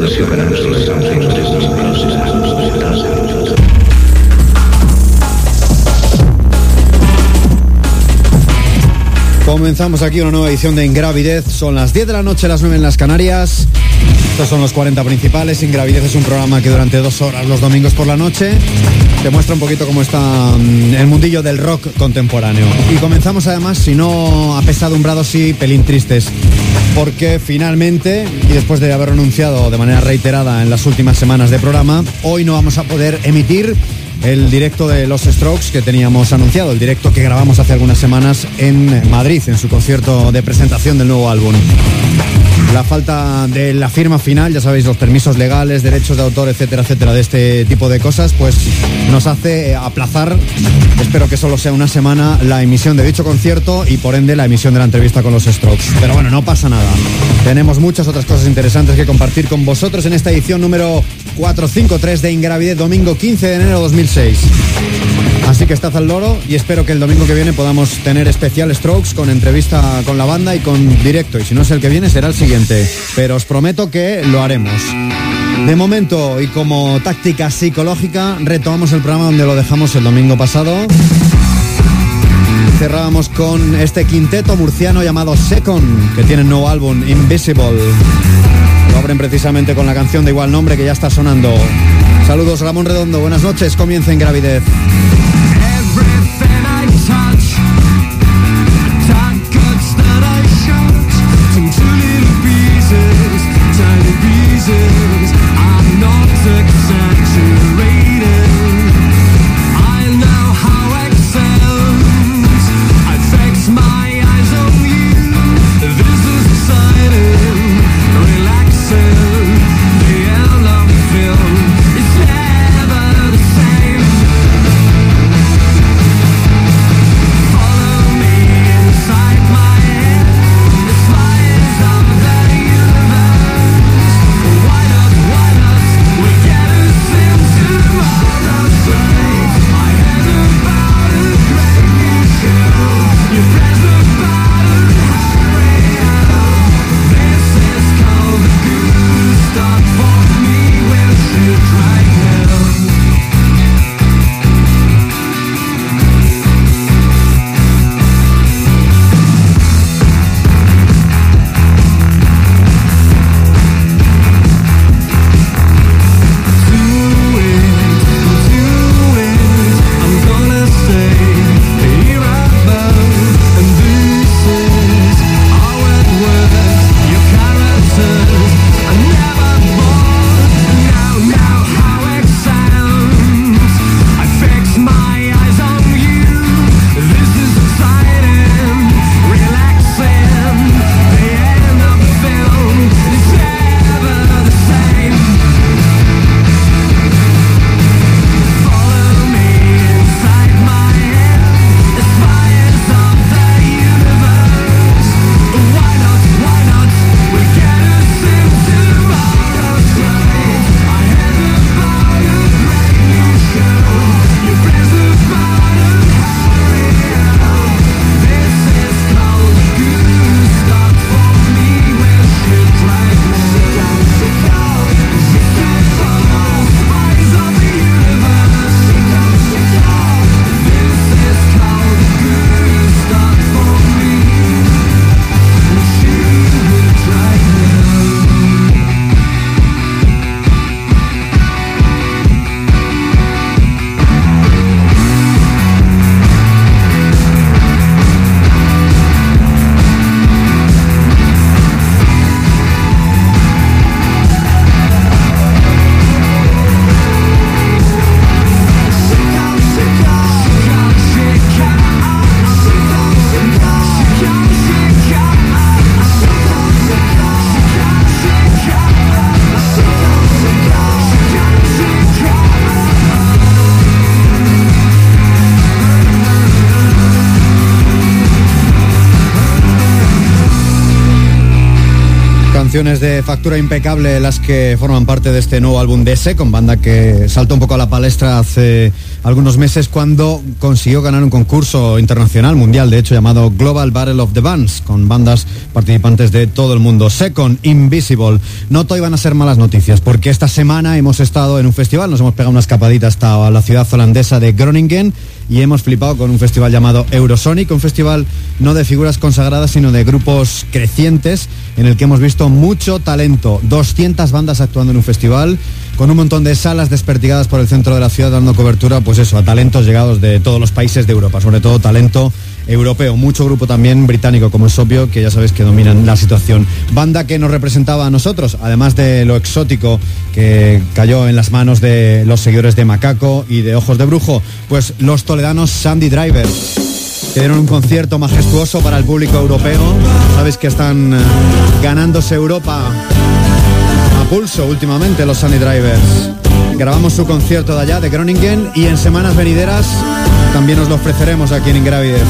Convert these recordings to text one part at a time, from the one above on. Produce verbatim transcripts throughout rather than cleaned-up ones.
Comenzamos aquí una nueva edición de Ingravidez. Son las diez de la noche, las nueve en las Canarias. Estos son los cuarenta principales. Ingravidez es un programa que durante dos horas los domingos por la noche te muestra un poquito cómo está el mundillo del rock contemporáneo. Y comenzamos además, si no apesadumbrados, sí pelín tristes, porque finalmente, y después de haber anunciado de manera reiterada en las últimas semanas de programa, hoy no vamos a poder emitir el directo de los Strokes que teníamos anunciado, el directo que grabamos hace algunas semanas en Madrid, en su concierto de presentación del nuevo álbum. La falta de la firma final, ya sabéis, los permisos legales, derechos de autor, etcétera, etcétera, de este tipo de cosas, pues nos hace aplazar, espero que solo sea una semana, la emisión de dicho concierto y por ende la emisión de la entrevista con los Strokes. Pero bueno, no pasa nada. Tenemos muchas otras cosas interesantes que compartir con vosotros en esta edición número cuatrocientos cincuenta y tres de Ingravidez, domingo quince de enero de dos mil seis. Así que estad al loro y espero que el domingo que viene podamos tener especial Strokes con entrevista con la banda y con directo. Y si no es el que viene, será el siguiente. Pero os prometo que lo haremos. De momento, y como táctica psicológica, retomamos el programa donde lo dejamos el domingo pasado. Cerrábamos con este quinteto murciano llamado Second, que tiene un nuevo álbum, Invisible. Lo abren precisamente con la canción de igual nombre que ya está sonando. Saludos, Ramón Redondo, buenas noches, comienza Ingravidez. canciones de factura impecable las que forman parte de este nuevo álbum de Secon, banda que saltó un poco a la palestra hace algunos meses cuando consiguió ganar un concurso internacional, mundial de hecho, llamado Global Battle of the Bands, con bandas participantes de todo el mundo. Secon, Invisible. No todo iban a ser malas noticias, porque esta semana hemos estado en un festival, nos hemos pegado una escapadita hasta la ciudad holandesa de Groningen y hemos flipado con un festival llamado Eurosonic, un festival no de figuras consagradas sino de grupos crecientes, en el que hemos visto mucho talento, doscientas bandas actuando en un festival, con un montón de salas desperdigadas por el centro de la ciudad dando cobertura, pues eso, a talentos llegados de todos los países de Europa, sobre todo talento europeo, mucho grupo también británico, como es obvio, que ya sabéis que dominan la situación. Banda que nos representaba a nosotros, además de lo exótico que cayó en las manos de los seguidores de Macaco y de Ojos de Brujo, pues los toledanos Sandy Driver, que dieron un concierto majestuoso para el público europeo. Sabéis que están ganándose Europa a pulso últimamente los Sandy Drivers. Grabamos su concierto de allá, de Groningen, y en semanas venideras también os lo ofreceremos aquí en Ingravidez.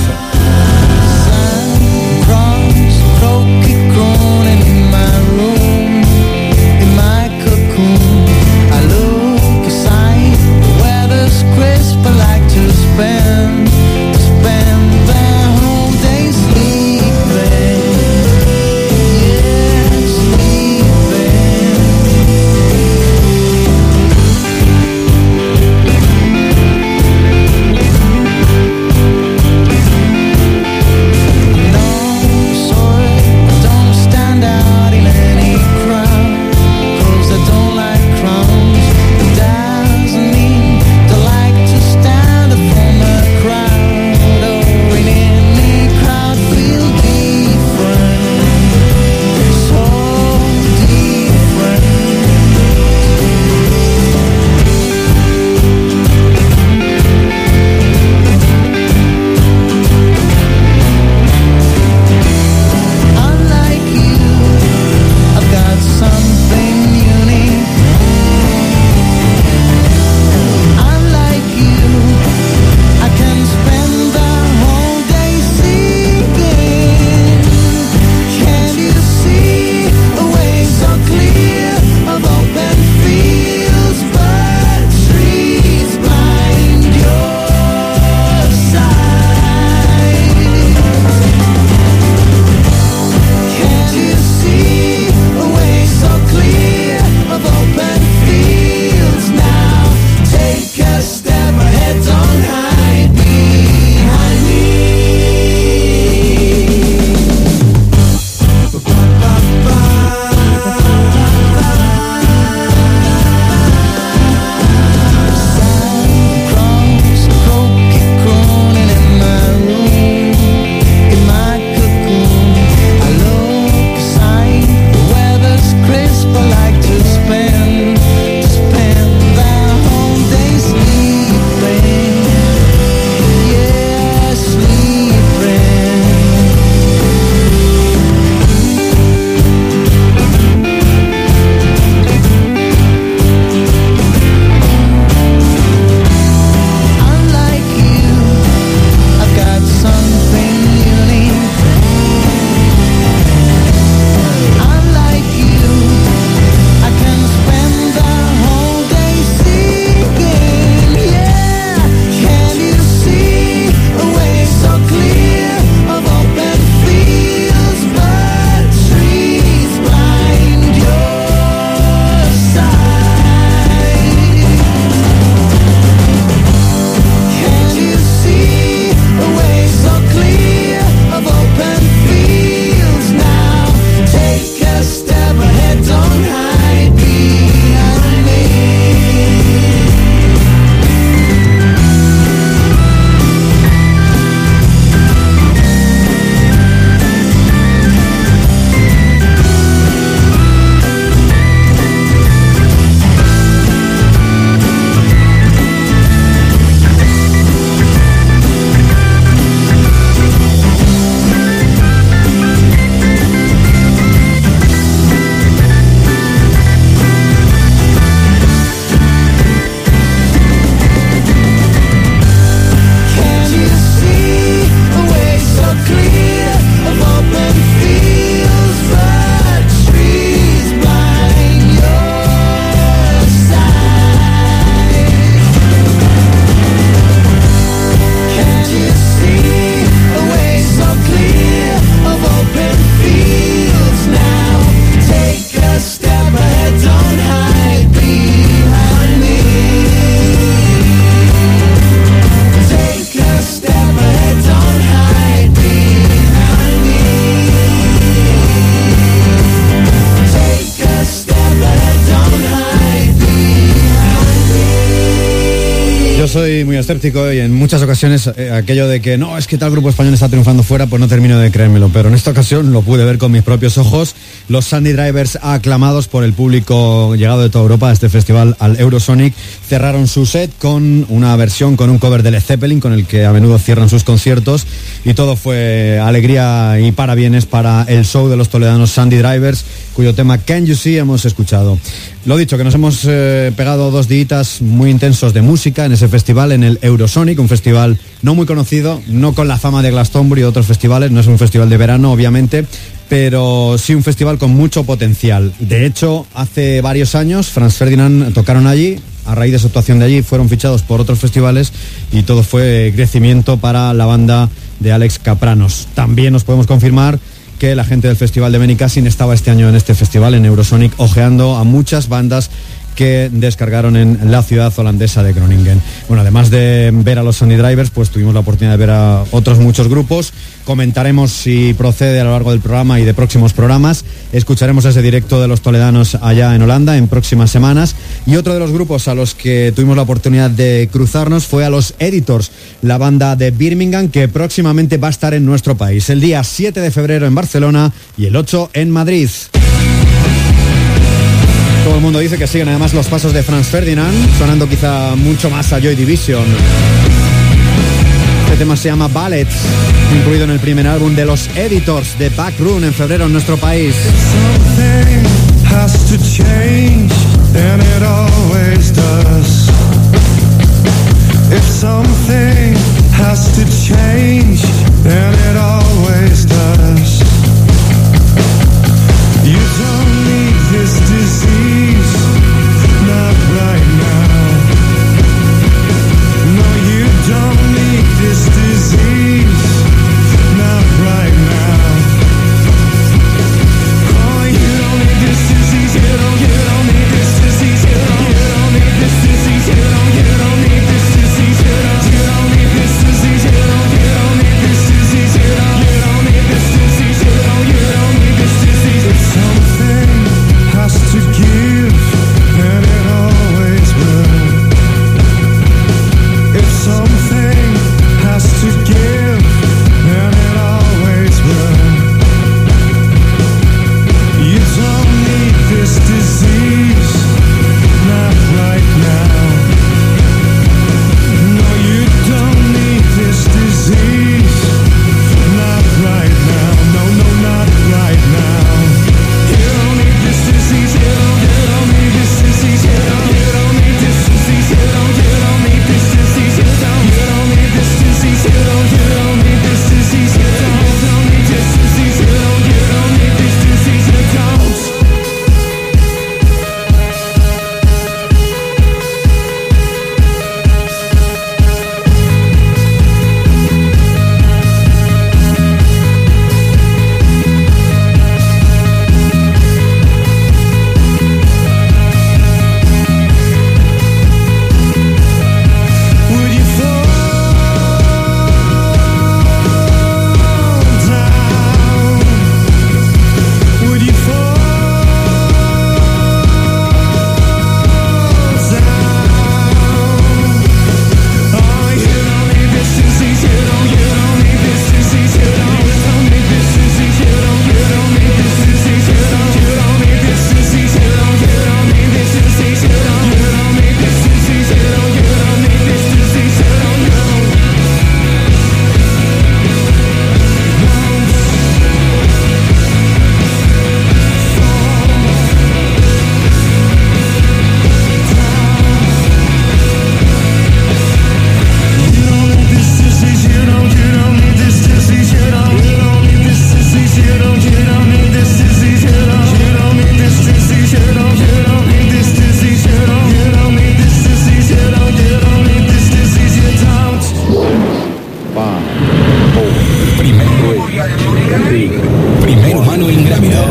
soy muy escéptico y en muchas ocasiones eh, aquello de que no, es que tal grupo español está triunfando fuera, pues no termino de creérmelo, pero en esta ocasión lo pude ver con mis propios ojos. Los Sunday Drivers, aclamados por el público llegado de toda Europa a este festival, al Eurosonic, cerraron su set con una versión, con un cover de Led Zeppelin, con el que a menudo cierran sus conciertos, y todo fue alegría y parabienes para el show de los toledanos Sunday Drivers, cuyo tema Can You See hemos escuchado. Lo dicho, que nos hemos eh, pegado dos días muy intensos de música en ese festival, en el Eurosonic, un festival no muy conocido, no con la fama de Glastonbury y otros festivales, no es un festival de verano, obviamente, pero sí un festival con mucho potencial. De hecho, hace varios años, Franz Ferdinand tocaron allí, a raíz de su actuación de allí fueron fichados por otros festivales y todo fue crecimiento para la banda de Alex Kapranos. También nos podemos confirmar que la gente del Festival de Benicàssim estaba este año en este festival, en Eurosonic, ojeando a muchas bandas que descargaron en la ciudad holandesa de Groningen. Bueno, además de ver a los Sunday Drivers, pues tuvimos la oportunidad de ver a otros muchos grupos. Comentaremos si procede a lo largo del programa y de próximos programas. Escucharemos ese directo de los toledanos allá en Holanda en próximas semanas. Y otro de los grupos a los que tuvimos la oportunidad de cruzarnos fue a los Editors, la banda de Birmingham, que próximamente va a estar en nuestro país. El día siete de febrero en Barcelona y el ocho en Madrid. Todo el mundo dice que siguen además los pasos de Franz Ferdinand, sonando quizá mucho más a Joy Division. Este tema se llama Ballets, incluido en el primer álbum de los Editors de Backroom en febrero en nuestro país. You don't need this disease, not right now. No, you don't need this disease, not right now. Oh, you don't need this disease, you don't, you don't need this disease, you don't, you don't need this disease, you don't, you don't need this disease, you don't, you don't need this disease, you don't, you don't need this disease, you don't, you don't need this disease, you don't, you don't need this disease. If something has to give, then it always will. If something has to give, then it always will. You don't need this disease, not right now. No, you don't need this disease, not right now. No, no, not right now. You don't need this disease, you don't, you don't need this disease, you don't, you don't need this disease, you don't, you don't need this disease, you don't, you don't need this disease, you don't, you don't need this disease, you don't, you don't need this disease, you don't, you don't need this disease, you don't. Would you fall down? Would you fall down? Oh, you don't need this disease, you don't, you don't need this disease, you don't, you don't need this disease, you don't, you don't need this disease, you don't, you don't need this disease, you don't, you don't need this disease, you don't, you don't need this disease, you don't, you don't need this disease, you don't, you don't. You don't need this disease, you don't, you don't need this disease, you don't, you don't need this disease, you don't, you don't need this disease, you don't, you don't need this disease, you don't, you don't need this disease, you don't, you don't need this disease, you don't, you don't need this disease, you don't. Primer humano ingrávido.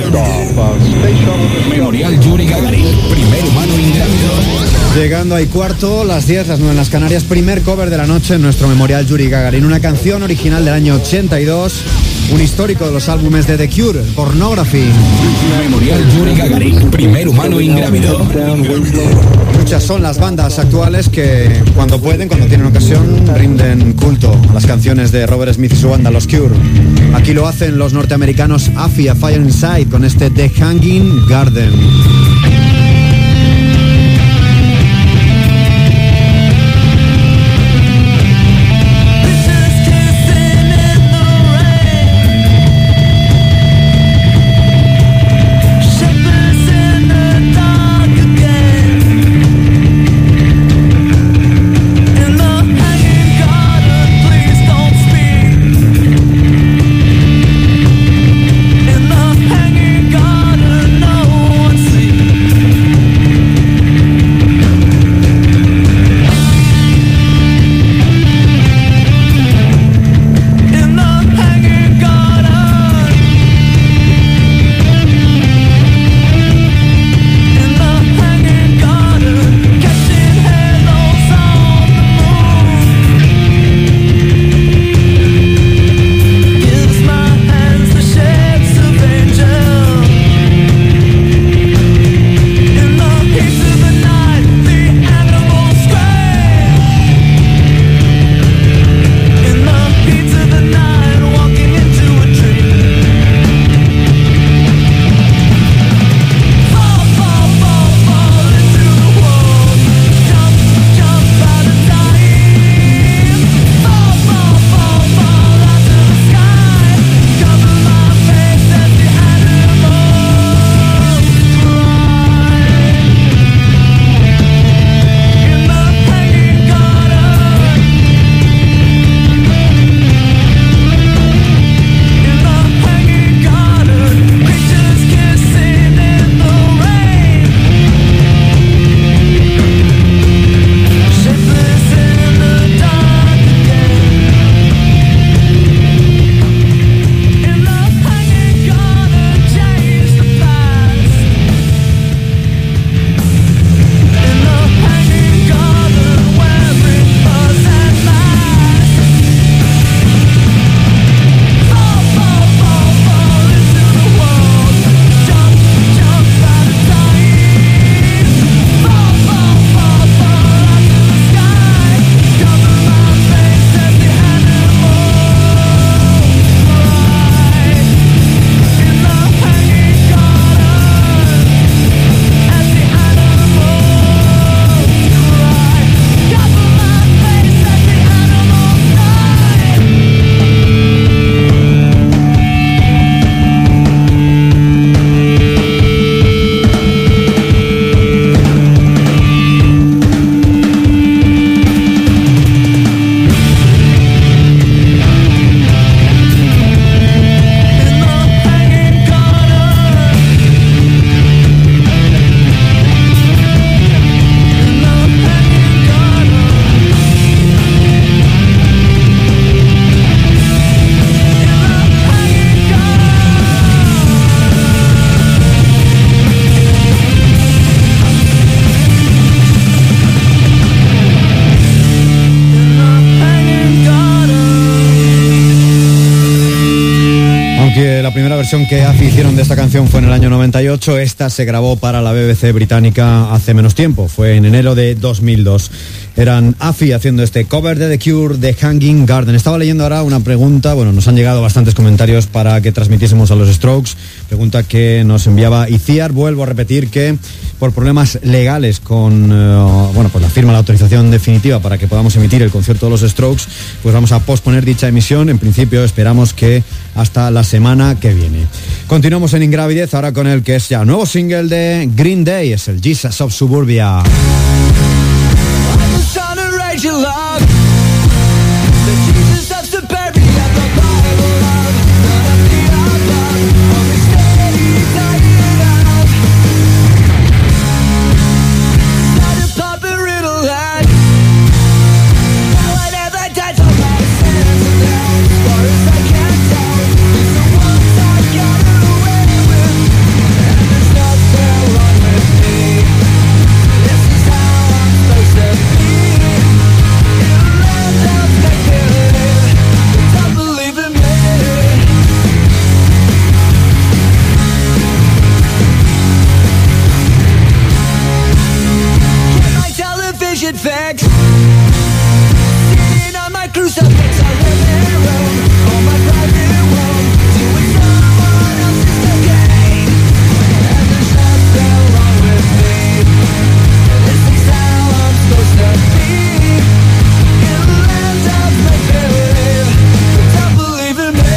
Memorial Yuri Gagarin. Primer humano ingrávido. Llegando ahí cuarto, las diez, las nueve en las Canarias, primer cover de la noche en nuestro Memorial Yuri Gagarin, una canción original del año ochenta y dos un histórico de los álbumes de The Cure, Pornography. Memorial Yuri Gagarin, primer humano ingrávido. Muchas son las bandas actuales que cuando pueden, cuando tienen ocasión, rinden culto a las canciones de Robert Smith y su banda, los Cure. Aquí lo hacen los norteamericanos Afi, A Fire Inside, con este The Hanging Garden. La primera versión que Afi hicieron de esta canción fue en el año noventa y ocho. Esta se grabó para la B B C británica hace menos tiempo, fue en enero de dos mil dos. Eran Afi haciendo este cover de The Cure, The Hanging Garden. Estaba leyendo ahora una pregunta, bueno, nos han llegado bastantes comentarios para que transmitiésemos a los Strokes. Pregunta que nos enviaba Iciar. Vuelvo a repetir que por problemas legales con, uh, bueno, pues la firma, la autorización definitiva para que podamos emitir el concierto de los Strokes, pues vamos a posponer dicha emisión. En principio esperamos que hasta la semana que viene. Continuamos en Ingravidez ahora con el que es ya nuevo single de Green Day, es el Jesus of Suburbia. This is how I'm supposed to be. perfect. Sitting on my crucifix, I live in Rome, on my private roam, doing someone else's cocaine. And there's nothing wrong with me. This is how I'm supposed to be. In the land of make-believe, but don't believe in me.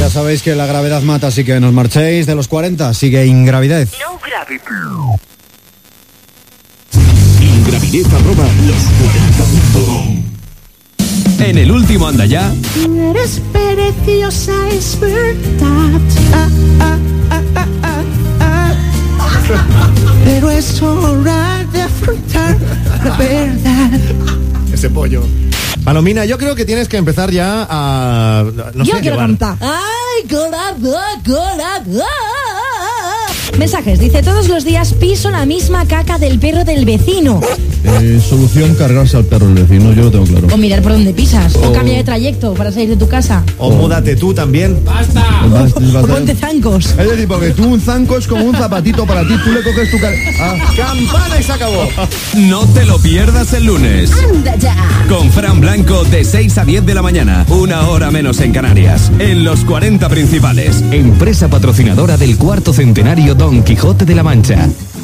Ya sabéis que la gravedad mata, así que nos marchéis de los cuarenta. Sigue Ingravidez. No gravity. Ingravidez arroba los cuarenta punto com. En el último anda ya. Eres preciosa, es verdad. Ah, ah, ah, ah, ah, ah. Pero es hora de afrontar la verdad. Ese pollo. Palomina, yo creo que tienes que empezar ya a... No Yo sé, quiero llevar. cantar. ¡Ay, corazón, corazón! Mensajes, dice, todos los días piso la misma caca del perro del vecino. Eh, solución, cargarse al perro del vecino, yo lo tengo claro. O mirar por dónde pisas. O O- cambia de trayecto para salir de tu casa. O múdate tú también. Vas- O vas a- ponte zancos. Es decir, porque tú un zanco es como un zapatito para ti, tú le coges tu... Car... Ah, ¡Campana y se acabó! No te lo pierdas el lunes. ¡Anda ya! Con Fran Blanco de seis a diez de la mañana, una hora menos en Canarias, en los cuarenta principales. Empresa patrocinadora del cuarto centenario Don Quijote de la Mancha.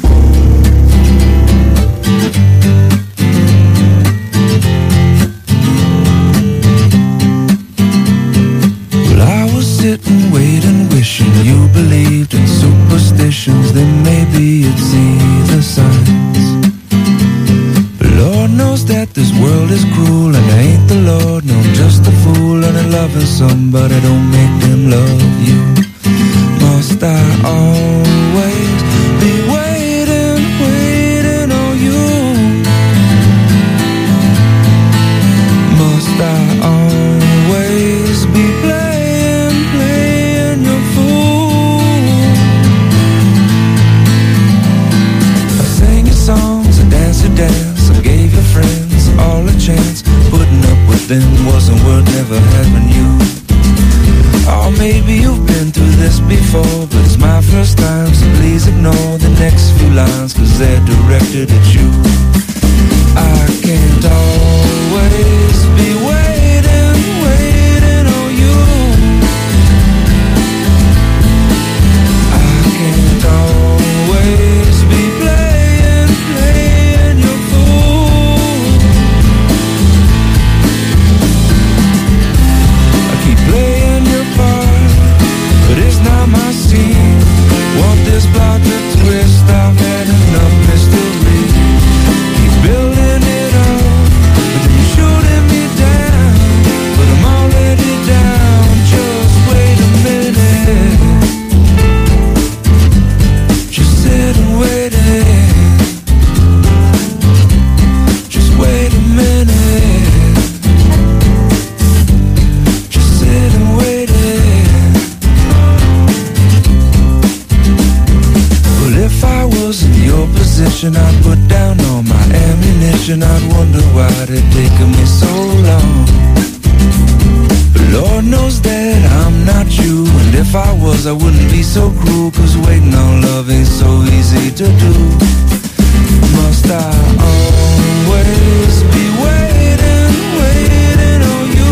Well, I was sitting, waiting, wishing you believed in superstitions. Then maybe you'd see the signs. But Lord knows that this world is cruel, and I ain't the Lord, no, I'm just a fool. And I'm loving somebody, don't make them love you. Must I always be waiting, waiting on you? Must I always be playing, playing your fool? I sang your songs, I danced your dance, I gave your friends all a chance. Putting up with them wasn't worth never having you. Oh, maybe you've been through this before, but it's my first time, so please ignore the next few lines, cause they're directed at you. I can't always be waiting, waiting on you. I can't always be playing, playing your fool. I keep playing your part, but it's not my scene. Want this plot to twist, I've had enough mystery. Keep building it up, but then you're shooting me down. But I'm already down, just wait a minute. Just sit and wait it. Just wait a minute. Just sit and wait it. Well, if I was in your position, I'd put down all my ammunition. I'd wonder why it taken me so long. But Lord knows that I'm not you, and if I was, I wouldn't be so cruel. Cause waiting on love ain't so easy to do. Must I always be waiting, waiting on you?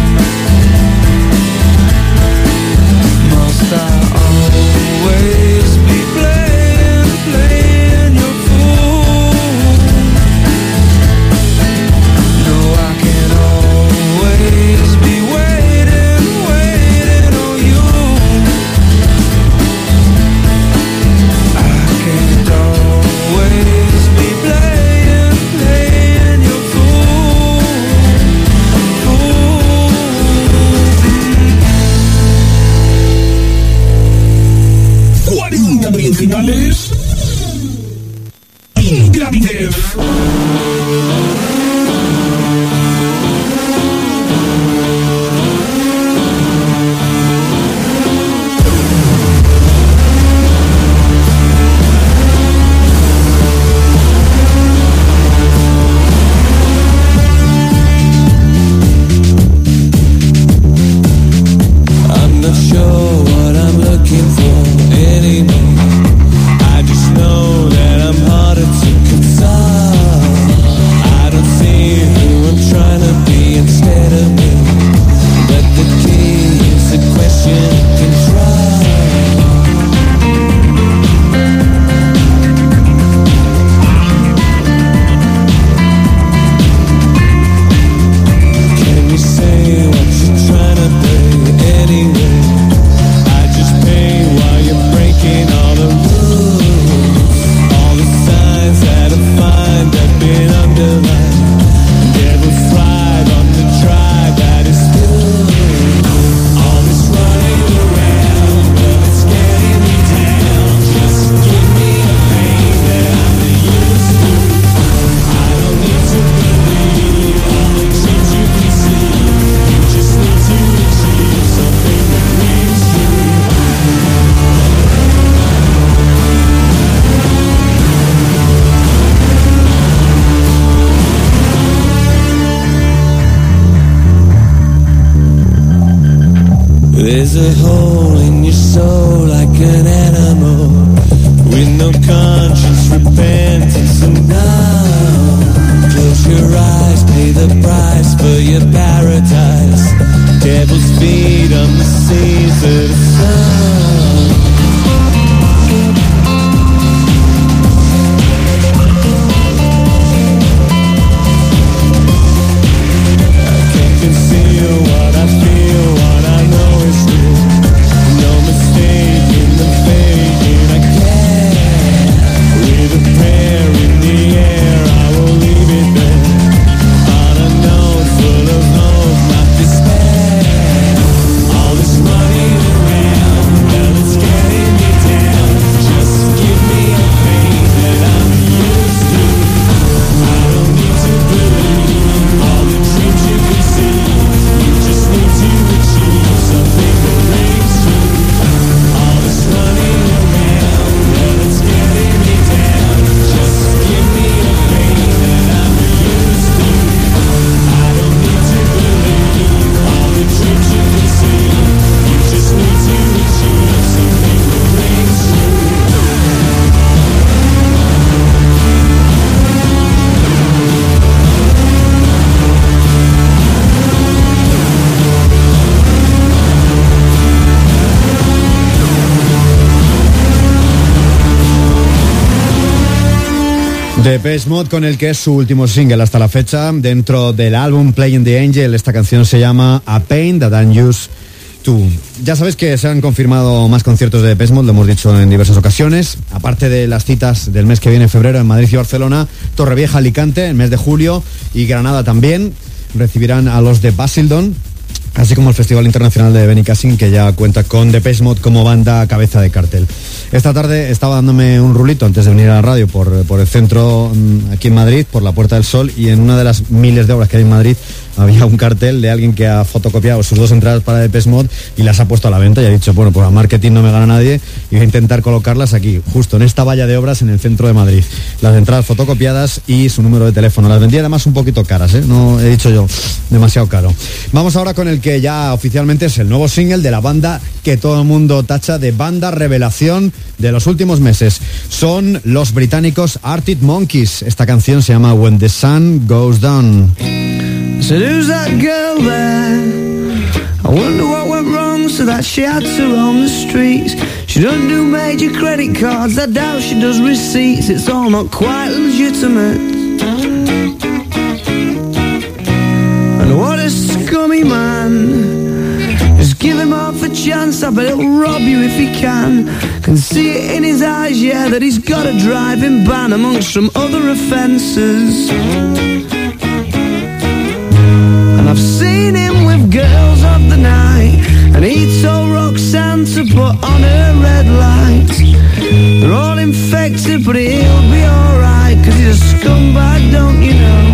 Must I always be playing, playing your fool? No, I can't always be waiting, waiting on you. I can't always be playing, playing your fool, fool. cuarenta principales. Ingravidez. I'm not sure what I'm looking for anymore. I just know that I'm harder to console. I don't There's a hole in your soul like an animal, with no conscience, repentance, and now close your eyes, pay the price for your paradise. Devil's feet on the seas of the sun. I can't conceal what I feel, what I know is real. No mistake in the faking I can. With a prayer in the air, I will leave it there. On a note full of hope, not despair. All this money around, well it's getting me down. Just give me a faith that I'm used to. I don't need to believe all the dreams you can see. You just need to achieve something that rings true. All this money around, well it's getting me down. Just give me a faith that I'm used to. I don't need to believe all the dreams you can see. You just need to achieve something that rings true. Depeche Mode, con el que es su último single hasta la fecha dentro del álbum Playing the Angel. Esta canción se llama A Pain That I'm Used to. Ya sabes que se han confirmado más conciertos de Depeche Mode, lo hemos dicho en diversas ocasiones. Aparte de las citas del mes que viene, en febrero, en Madrid y Barcelona, Torrevieja, Alicante, en el mes de julio, y Granada también recibirán a los de Basildon, así como el Festival Internacional de Benicassim, que ya cuenta con Depeche Mode como banda cabeza de cartel. Esta tarde estaba dándome un rulito antes de venir a la radio por, por el centro, aquí en Madrid, por la Puerta del Sol, y en una de las miles de obras que hay en Madrid había un cartel de alguien que ha fotocopiado sus dos entradas para Depeche Mode y las ha puesto a la venta y ha dicho, bueno, pues a marketing no me gana nadie y voy a intentar colocarlas aquí, justo en esta valla de obras en el centro de Madrid. Las entradas fotocopiadas y su número de teléfono. Las vendía además un poquito caras, ¿eh? No he dicho yo, demasiado caro. Vamos ahora con el que ya oficialmente es el nuevo single de la banda que todo el mundo tacha de banda revelación de los últimos meses. Son los británicos Arctic Monkeys. Esta canción se llama When the Sun Goes Down. So who's that girl there? I wonder what went wrong so that she had to roam the streets. She doesn't do major credit cards, I doubt she does receipts. It's all not quite legitimate. And what a scummy man. Just give him half a chance, I bet he'll rob you if he can. Can see it in his eyes, yeah, that he's got a driving ban amongst some other offences. And I've seen him with girls of the night, and he told Roxanne to put on her red lights. They're all infected, but he'll be alright, cause he's a scumbag, don't you know?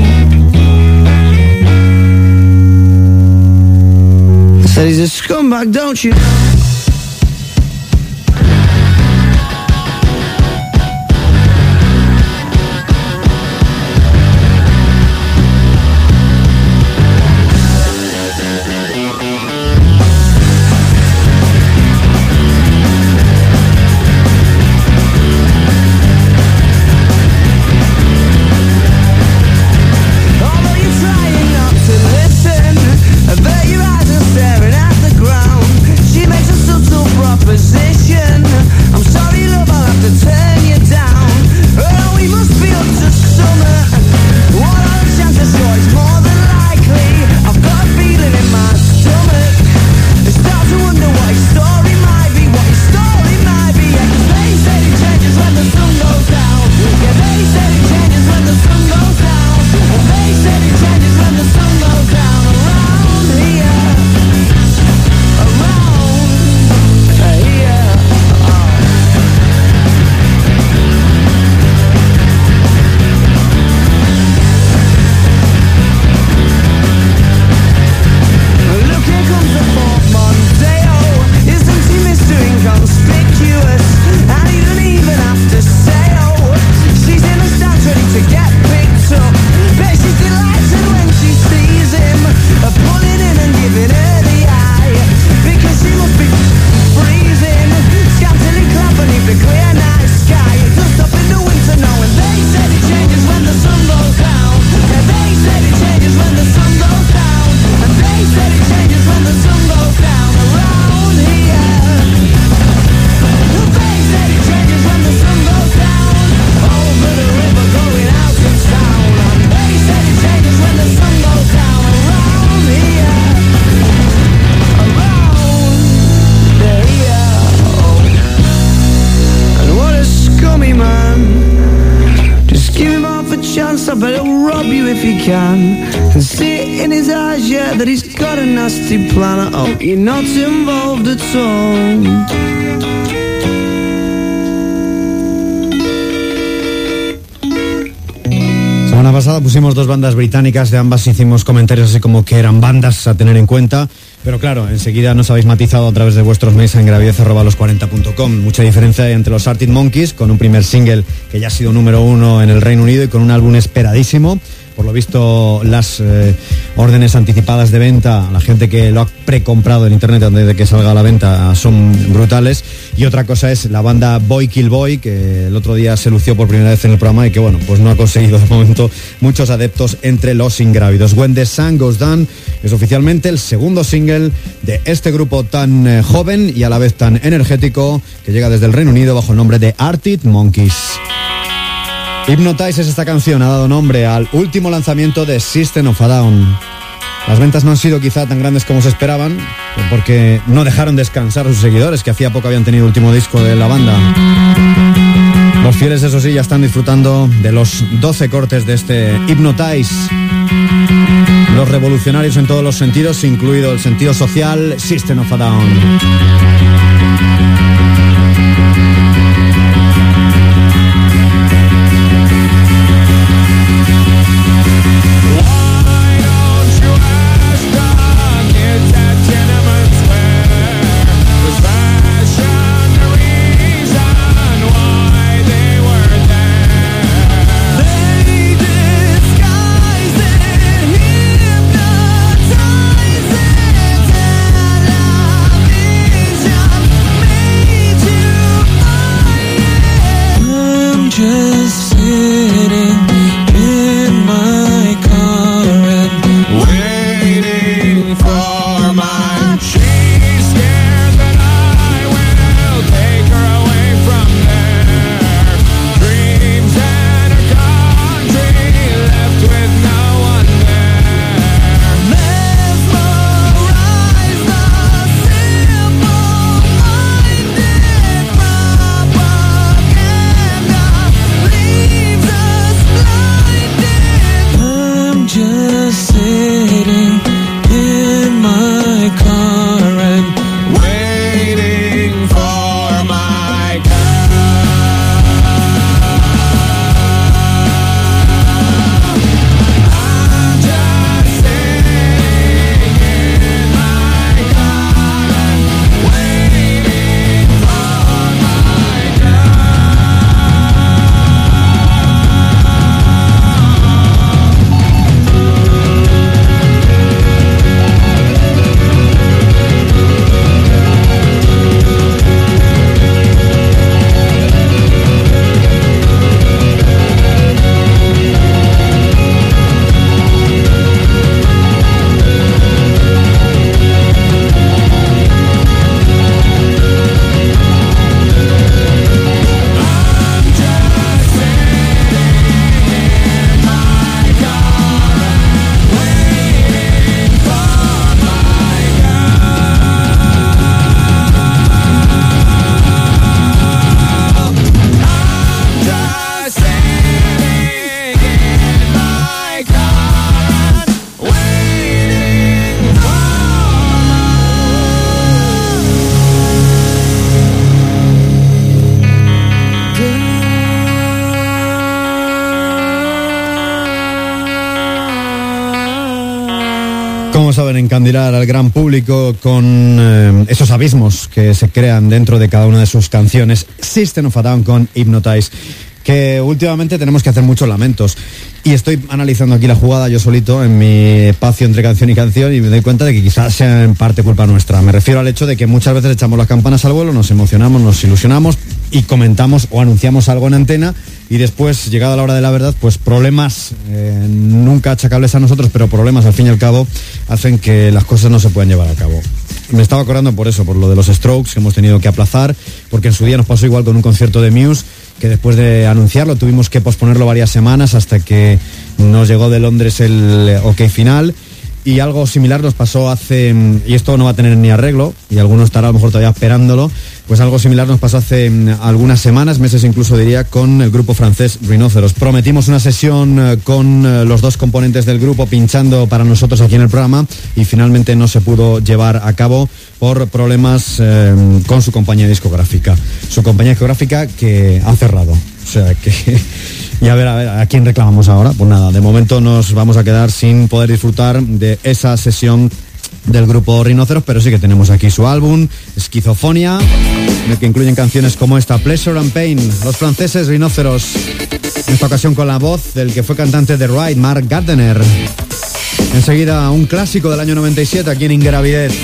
I said he's a scumbag, don't you know? She makes I bet he'll rob you if he can. And see it in his eyes, yeah, that he's got a nasty plan. I hope you're not involved at all. La semana pasada pusimos dos bandas británicas, de ambas hicimos comentarios así como que eran bandas a tener en cuenta, pero claro, enseguida nos habéis matizado a través de vuestros mails en gravidez arroba los cuarenta punto com. Mucha diferencia hay entre los Arctic Monkeys, con un primer single que ya ha sido número uno en el Reino Unido y con un álbum esperadísimo. Por lo visto, las eh, órdenes anticipadas de venta, la gente que lo ha precomprado en internet antes de que salga a la venta, son brutales. Y otra cosa es la banda Boy Kill Boy, que el otro día se lució por primera vez en el programa y que, bueno, pues no ha conseguido de momento muchos adeptos entre los ingrávidos. When the Sun Goes Down es oficialmente el segundo single de este grupo tan eh, joven y a la vez tan energético, que llega desde el Reino Unido bajo el nombre de Arctic Monkeys. Hypnotize es esta canción, ha dado nombre al último lanzamiento de System of a Down. Las ventas no han sido quizá tan grandes como se esperaban, porque no dejaron descansar a sus seguidores, que hacía poco habían tenido el último disco de la banda. Los fieles, eso sí, ya están disfrutando de los doce cortes de este Hypnotize. Los revolucionarios en todos los sentidos, incluido el sentido social, System of a Down. Cómo saben encandilar al gran público con eh, esos abismos que se crean dentro de cada una de sus canciones. System of a Down con Hypnotize, que últimamente tenemos que hacer muchos lamentos. Y estoy analizando aquí la jugada yo solito en mi espacio entre canción y canción y me doy cuenta de que quizás sea en parte culpa nuestra. Me refiero al hecho de que muchas veces echamos las campanas al vuelo, nos emocionamos, nos ilusionamos y comentamos o anunciamos algo en antena y después, llegada la hora de la verdad, pues problemas, eh, nunca achacables a nosotros, pero problemas al fin y al cabo hacen que las cosas no se puedan llevar a cabo. Me estaba acordando por eso, por lo de los Strokes que hemos tenido que aplazar, porque en su día nos pasó igual con un concierto de Muse, que después de anunciarlo tuvimos que posponerlo varias semanas hasta que nos llegó de Londres el OK final. Y algo similar nos pasó hace, y esto no va a tener ni arreglo, y alguno estará a lo mejor todavía esperándolo, Pues algo similar nos pasó hace mm, algunas semanas, meses incluso diría, con el grupo francés Rhinoceros. Prometimos una sesión eh, con eh, los dos componentes del grupo pinchando para nosotros aquí en el programa y finalmente no se pudo llevar a cabo por problemas eh, con su compañía discográfica. Su compañía discográfica que ha cerrado. O sea que... Y a ver, a ver, ¿a quién reclamamos ahora? Pues nada, de momento nos vamos a quedar sin poder disfrutar de esa sesión del grupo Rhinoceros, pero sí que tenemos aquí su álbum, Esquizofonia, en el que incluyen canciones como esta, Pleasure and Pain, los franceses Rhinoceros, en esta ocasión con la voz del que fue cantante de Ride, Mark Gardner. Enseguida, un clásico del año noventa y siete aquí en Ingravidez.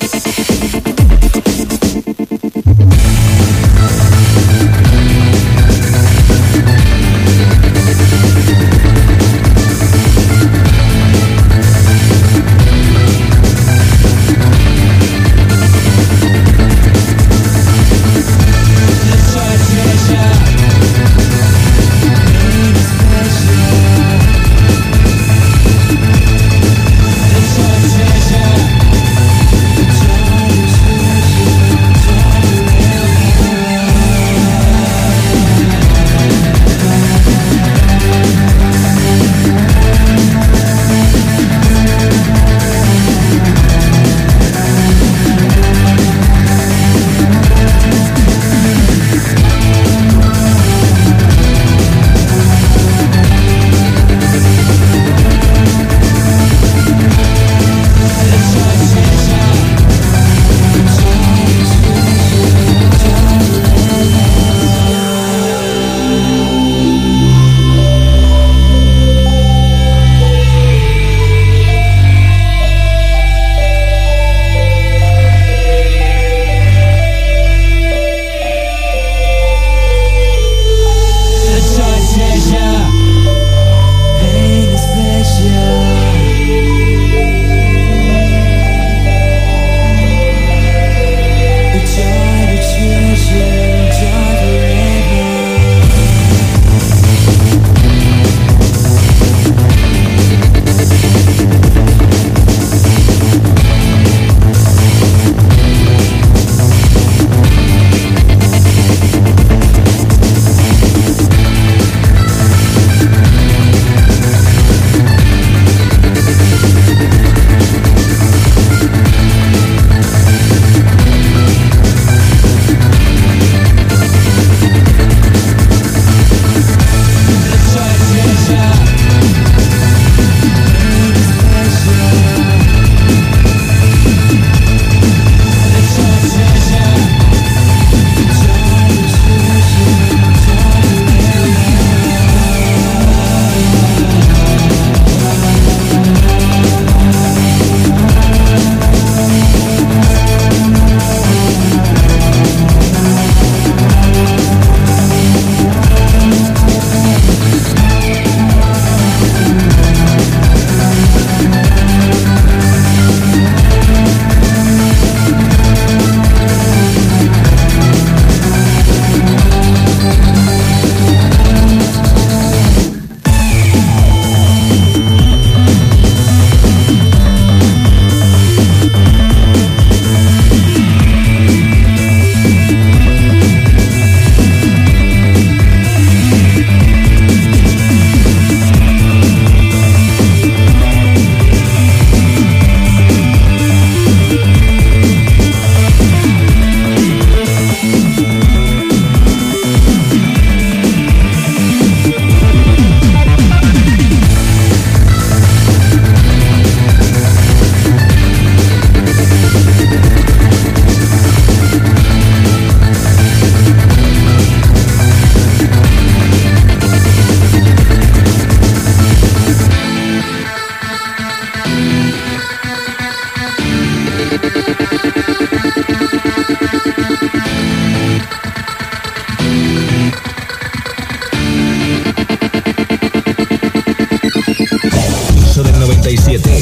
noventa y siete.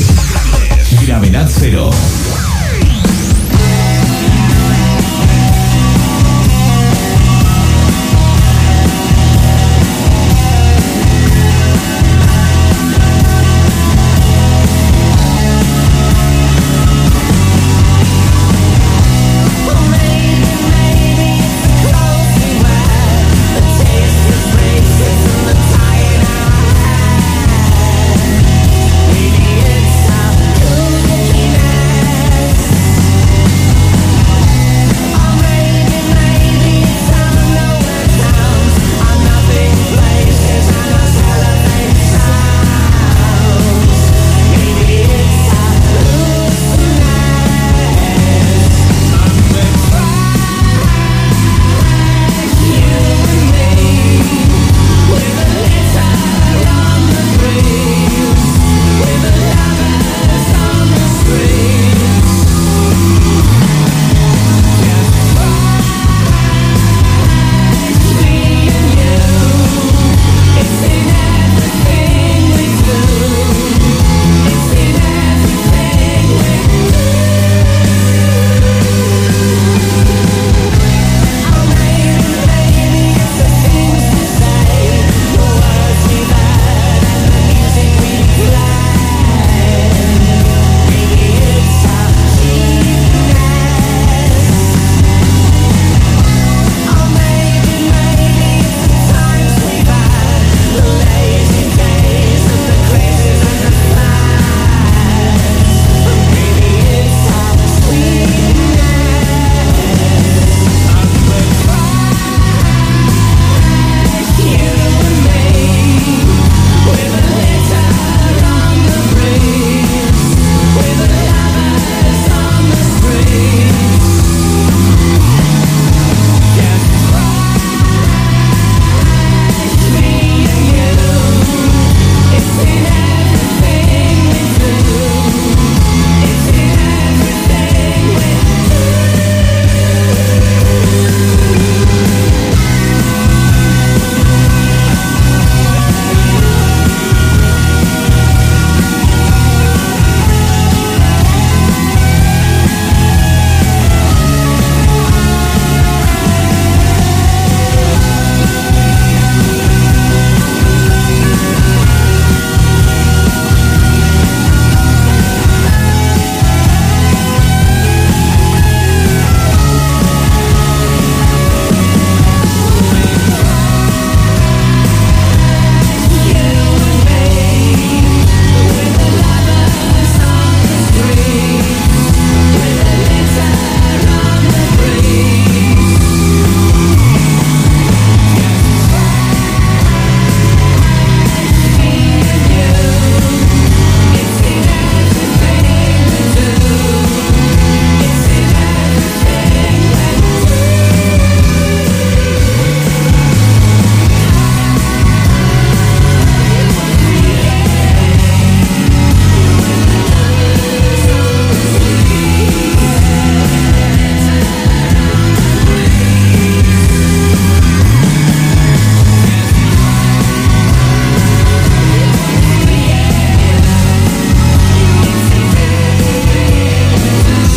Gravedad cero. Maybe, maybe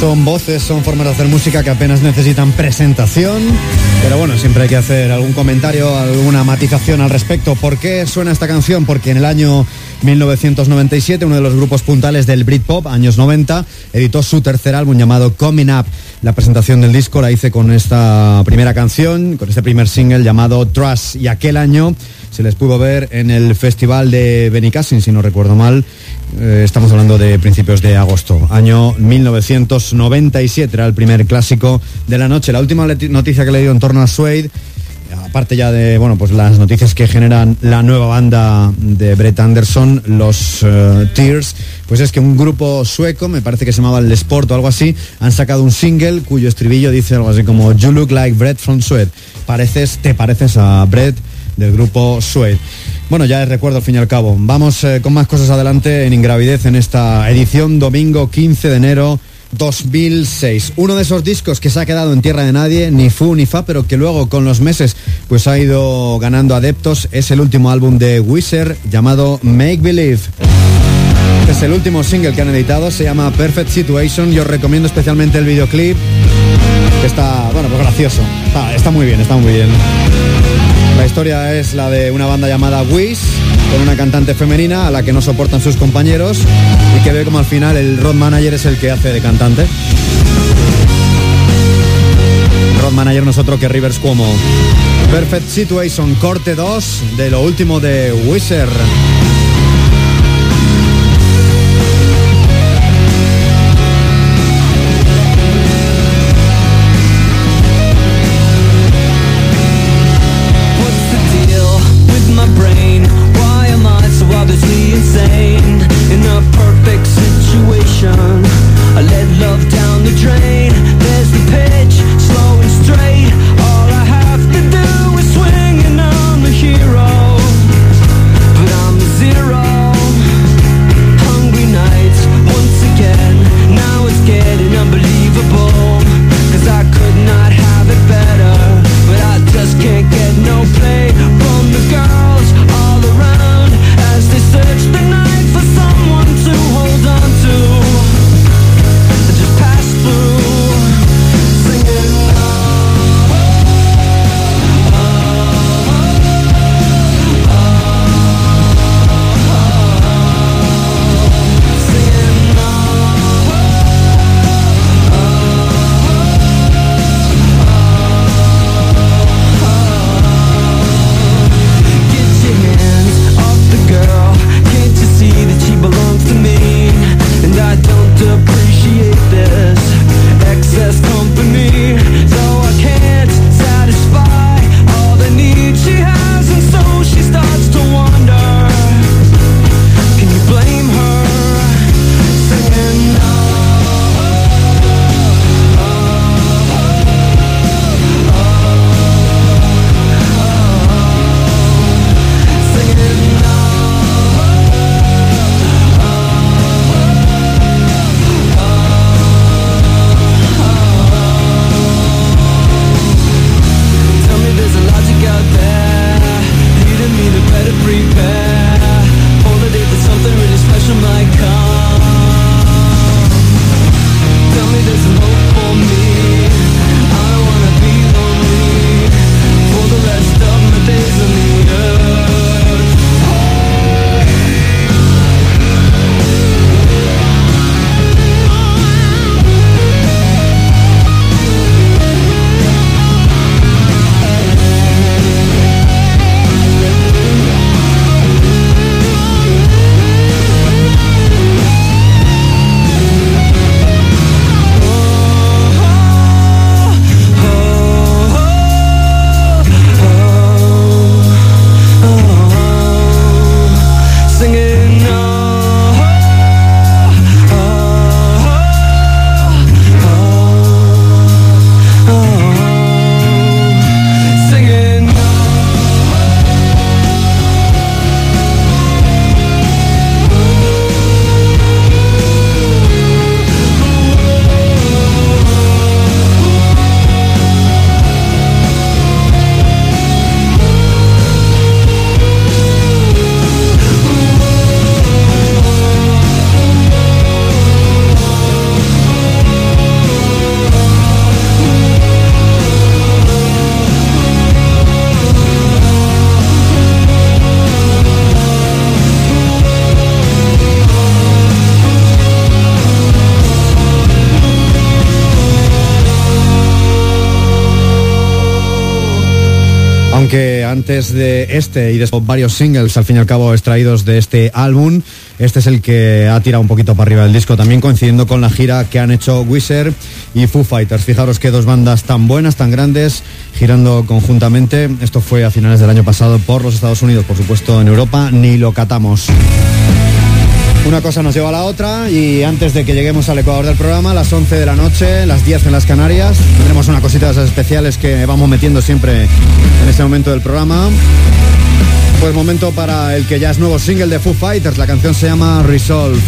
Son voces, son formas de hacer música que apenas necesitan presentación. Pero bueno, siempre hay que hacer algún comentario, alguna matización al respecto. ¿Por qué suena esta canción? Porque en el año mil novecientos noventa y siete, uno de los grupos puntales del Britpop, años noventa, editó su tercer álbum llamado Coming Up. La presentación del disco la hice con esta primera canción, con este primer single llamado Trust. Y aquel año se les pudo ver en el festival de Benicàssim, si no recuerdo mal. Eh, estamos hablando de principios de agosto, año mil novecientos noventa y siete, era el primer clásico de la noche. La última noticia que he leído en torno a Suede, aparte ya de bueno pues las noticias que generan la nueva banda de Brett Anderson, los uh, Tears, pues es que un grupo sueco, me parece que se llamaba el Sport o algo así, han sacado un single cuyo estribillo dice algo así como You look like Brett from Suede. Pareces, te pareces a Brett del grupo Suede. Bueno, ya es recuerdo al fin y al cabo. Vamos eh, con más cosas adelante en Ingravidez en esta edición domingo quince de enero dos mil seis. Uno de esos discos que se ha quedado en tierra de nadie, ni fu ni fa, pero que luego con los meses pues ha ido ganando adeptos, es el último álbum de Weezer llamado Make Believe. Este es el último single que han editado, se llama Perfect Situation y os recomiendo especialmente el videoclip, que está, bueno, pues gracioso. Está, está muy bien, está muy bien. La historia es la de una banda llamada Wiz, con una cantante femenina a la que no soportan sus compañeros y que ve como al final el road manager es el que hace de cantante. Road manager no es otro que Rivers Cuomo. Perfect Situation, corte dos de lo último de Weezer. But I'm antes de este y de varios singles, al fin y al cabo extraídos de este álbum, este es el que ha tirado un poquito para arriba del disco, también coincidiendo con la gira que han hecho Weezer y Foo Fighters. Fijaros que dos bandas tan buenas, tan grandes, girando conjuntamente. Esto fue a finales del año pasado por los Estados Unidos, por supuesto en Europa ni lo catamos. Una cosa nos lleva a la otra y antes de que lleguemos al ecuador del programa, a las once de la noche, las diez en las Canarias, tendremos una cosita de esas especiales que vamos metiendo siempre en ese momento del programa. Pues momento para el que ya es nuevo single de Foo Fighters, la canción se llama Resolve.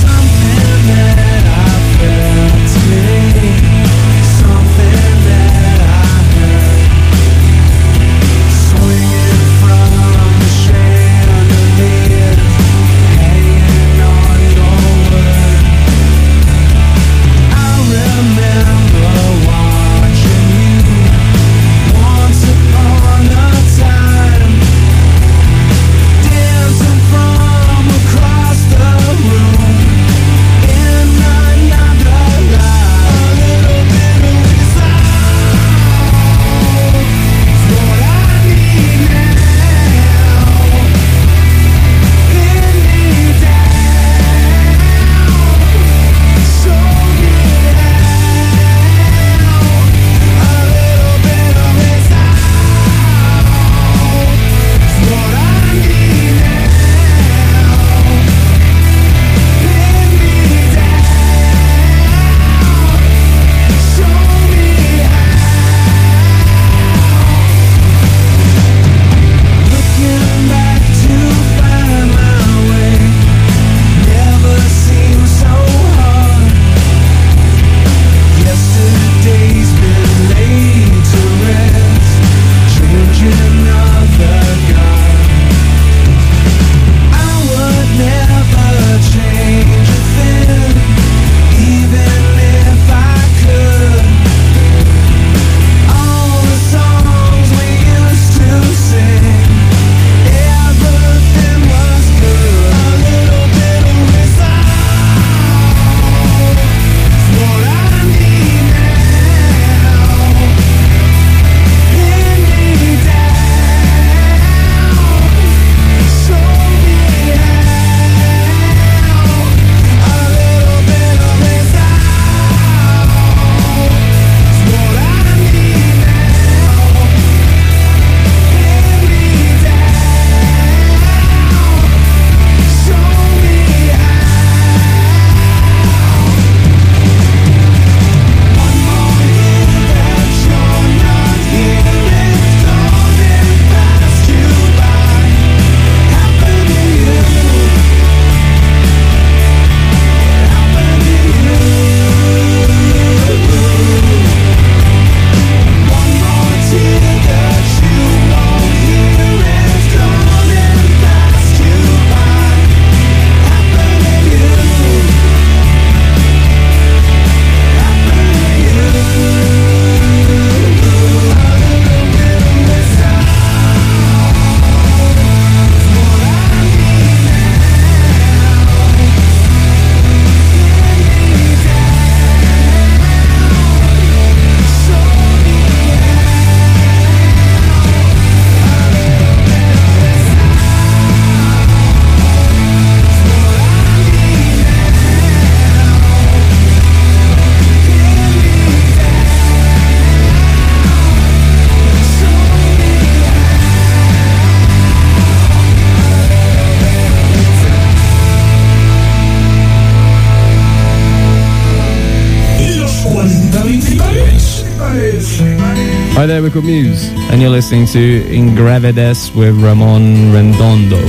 Hi there, we're called Muse, and you're listening to Ingravides with Ramon Redondo.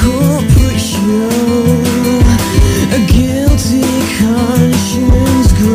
Guilty conscience.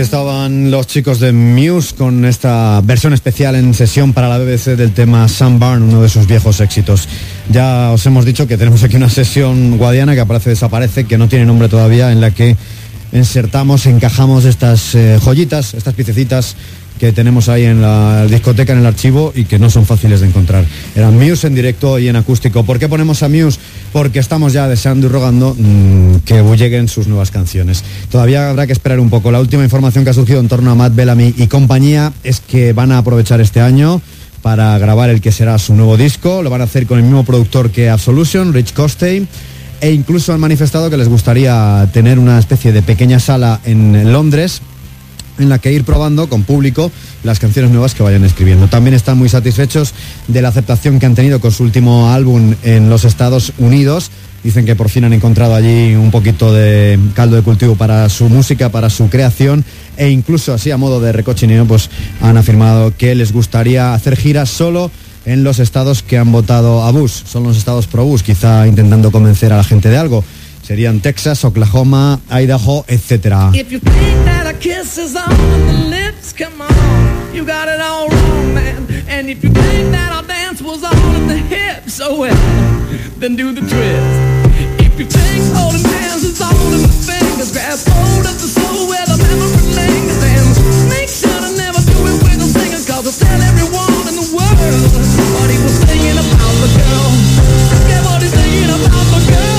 estaban los chicos de Muse con esta versión especial en sesión para la B B C del tema Sunburn, uno de sus viejos éxitos. Ya os hemos dicho que tenemos aquí una sesión guadiana que aparece, desaparece, que no tiene nombre todavía, en la que insertamos, encajamos estas eh, joyitas, estas piececitas que tenemos ahí en la discoteca, en el archivo, y que no son fáciles de encontrar. Eran Muse en directo y en acústico. ¿Por qué ponemos a Muse? Porque estamos ya deseando y rogando mmm, que lleguen sus nuevas canciones. Todavía habrá que esperar un poco. La última información que ha surgido en torno a Matt Bellamy y compañía es que van a aprovechar este año para grabar el que será su nuevo disco. Lo van a hacer con el mismo productor que Absolution, Rich Costey, e incluso han manifestado que les gustaría tener una especie de pequeña sala en Londres en la que ir probando con público las canciones nuevas que vayan escribiendo. También están muy satisfechos de la aceptación que han tenido con su último álbum en los Estados Unidos. Dicen que por fin han encontrado allí un poquito de caldo de cultivo para su música, para su creación, e incluso así a modo de recochineo pues han afirmado que les gustaría hacer giras solo en los estados que han votado a Bush. Son los estados pro Bush, quizá intentando convencer a la gente de algo. Serían Texas, Oklahoma, Idaho, etcétera. If you think that a kiss is on the lips, come on, you got it all wrong, man. And if you think that our dance was on the hips, oh well, then do the twist. If you think holding hands is all in the fingers, grab hold of the soul where the memory lingers, and make sure to never do it with a singer, cause I'll tell everyone in the world what he was thinking about the girl. Yeah, what he's thinking about the girl.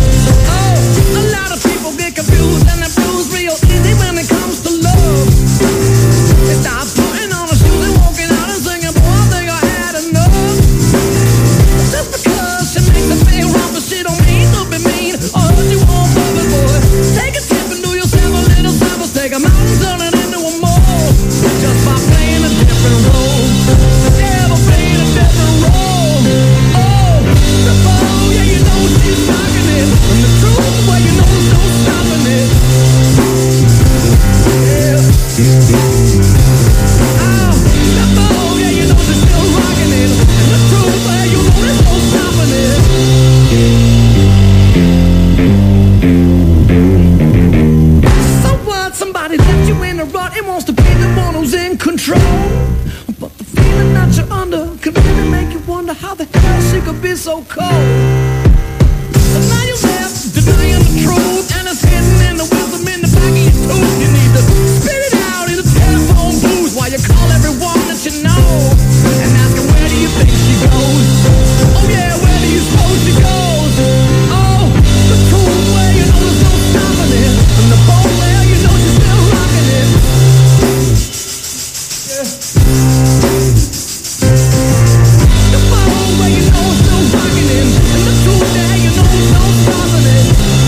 A lot of people get confused and they're bruised real easy when it comes to love. They stop putting on a shoes and walking out and singing, boy, I think I had enough. Just because she makes a feel wrong, but she don't mean to be mean or hurt you on purpose, boy. Take a tip and do yourself a little service. Take a mountain, turn it into a mole. Just by playing a different role. Yeah, by playing a different role. Oh, the phone, yeah, you know she's rocking it. And the truth, well, you know there's no stopping it. Yeah. Oh, the phone, yeah, you know she's still rocking it. And the truth, well, you know there's no stopping it. So what? Somebody left you in a rut and wants to be the one who's in control. But the feeling that you're under could really make you wonder how the hell she could be so cold. And now you're left denying the truth, and it's hidden in the wisdom in the back of your tooth. You need to spit it out in a telephone booth while you call everyone that you know and ask her, where do you think she goes? Oh yeah, where do you suppose she goes? Oh, the truth, where you know there's no stopping it, and the bone where you know she's still rocking it. Yeah. The bone where you know it's still rocking it, and the truth there you know there's no stopping it.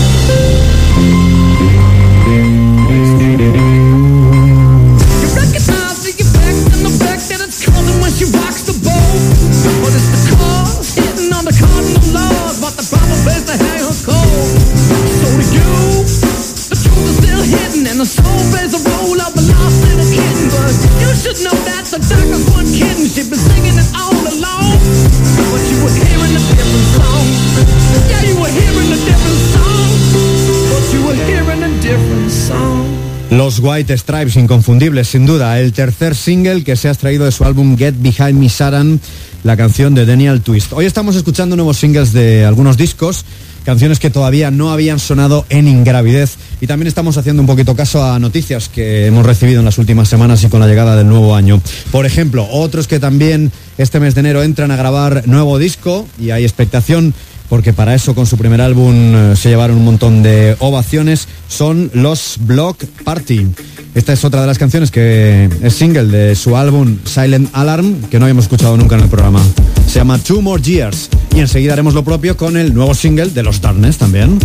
You recognize the effect and the fact that it's causing when she rocks the boat. But it's the cause hitting on the cardinal laws, but the proper place to hang her cold. So to you, the truth is still hidden, and the soul plays the role of a lost little kitten. But you should know that the doctors weren't kidding. She'd been singing it all along, but you were hearing a different song. Yeah, you were hearing a different song, but you were hearing a different song. Los White Stripes, inconfundibles, sin duda. El tercer single que se ha extraído de su álbum Get Behind Me Satan, la canción de Daniel Twist. Hoy estamos escuchando nuevos singles de algunos discos, canciones que todavía no habían sonado en Ingravidez, y también estamos haciendo un poquito caso a noticias que hemos recibido en las últimas semanas y con la llegada del nuevo año. Por ejemplo, otros que también este mes de enero entran a grabar nuevo disco, y hay expectación porque para eso con su primer álbum eh, se llevaron un montón de ovaciones, son los Block Party. Esta es otra de las canciones que es single de su álbum Silent Alarm, que no habíamos escuchado nunca en el programa. Se llama Two More Years, y enseguida haremos lo propio con el nuevo single de los Darkness también.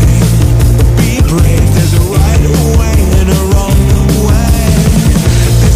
There's a right way and a wrong way.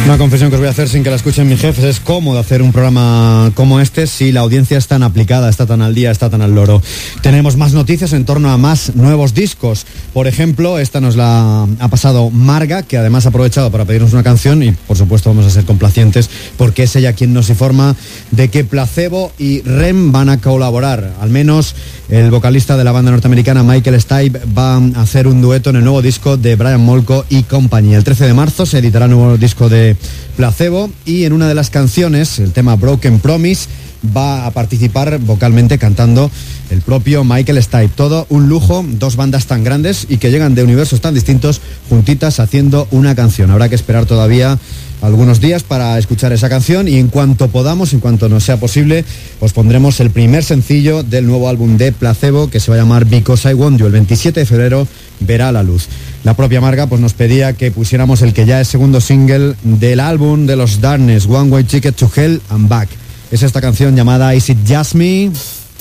Una confesión que os voy a hacer sin que la escuchen mis jefes: es cómodo hacer un programa como este si la audiencia es tan aplicada, está tan al día, está tan al loro. Tenemos más noticias en torno a más nuevos discos. Por ejemplo, esta nos la ha pasado Marga, que además ha aprovechado para pedirnos una canción, y por supuesto vamos a ser complacientes porque es ella quien nos informa de que Placebo y R E M van a colaborar. Al menos el vocalista de la banda norteamericana Michael Stipe va a hacer un dueto en el nuevo disco de Brian Molko y compañía. El trece de marzo se editará el nuevo disco de Placebo, y en una de las canciones, el tema Broken Promise, va a participar vocalmente cantando el propio Michael Stipe. Todo un lujo, dos bandas tan grandes y que llegan de universos tan distintos juntitas haciendo una canción. Habrá que esperar todavía algunos días para escuchar esa canción, y en cuanto podamos, en cuanto nos sea posible, os pondremos el primer sencillo del nuevo álbum de Placebo, que se va a llamar Because I Want You. El veintisiete de febrero verá la luz. La propia Marga pues nos pedía que pusiéramos el que ya es segundo single del álbum de los Darkness, One Way Ticket to Hell and Back. Es esta canción llamada Is It Just Me.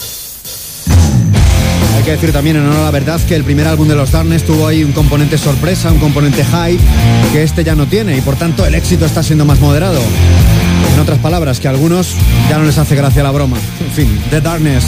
Hay que decir también, en honor a la verdad, que el primer álbum de los Darkness tuvo ahí un componente sorpresa, un componente hype, que este ya no tiene, y por tanto el éxito está siendo más moderado. En otras palabras, que a algunos ya no les hace gracia la broma. En fin, The Darkness.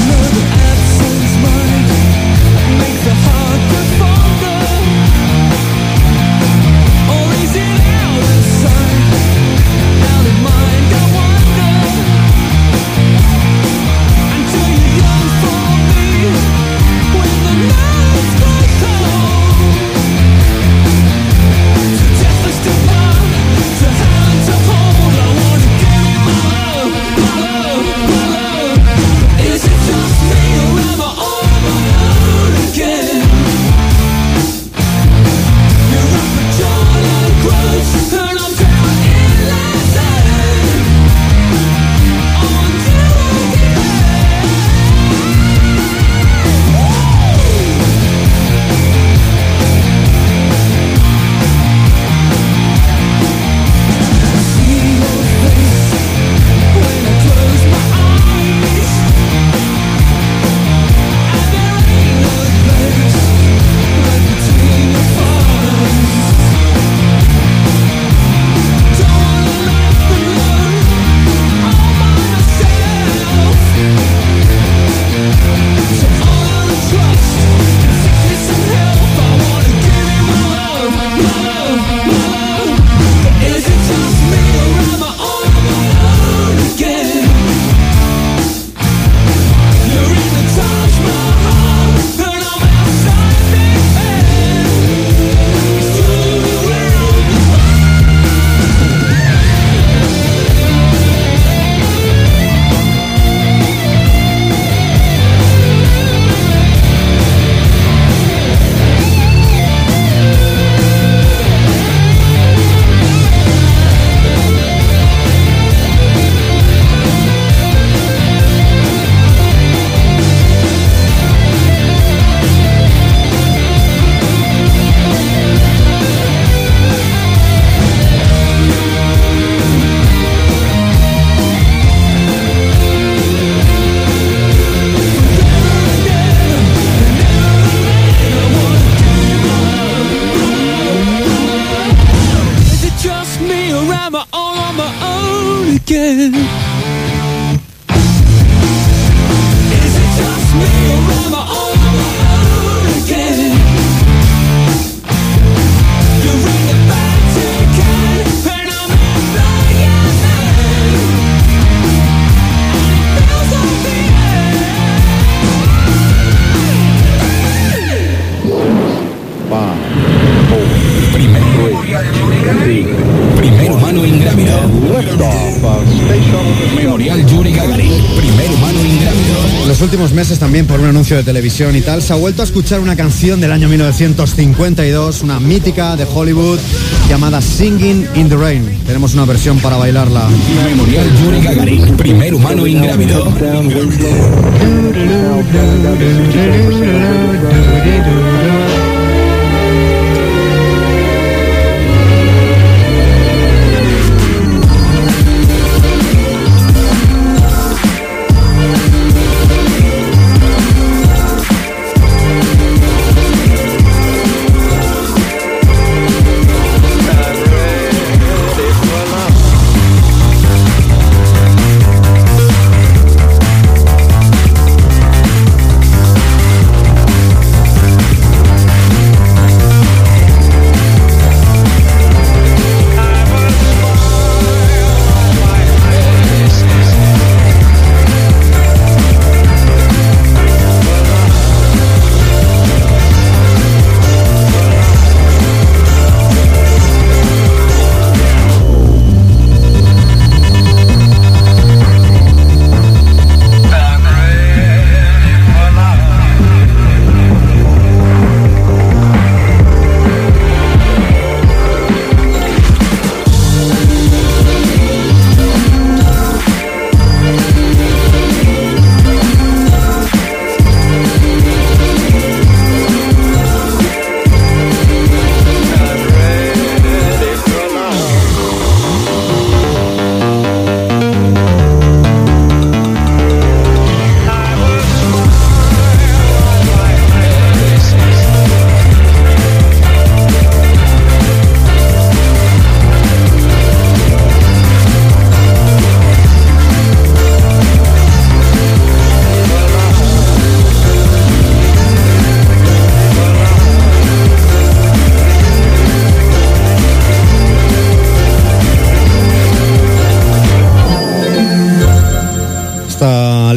Primer humano ingrávido. Memorial Yuri Gagarin. Primer humano ingrávido. En los últimos meses, también por un anuncio de televisión y tal, se ha vuelto a escuchar una canción del año mil novecientos cincuenta y dos, una mítica de Hollywood llamada Singing in the Rain. Tenemos una versión para bailarla. Memorial Yuri Gagarin. Primer humano ingrávido. I'm ready for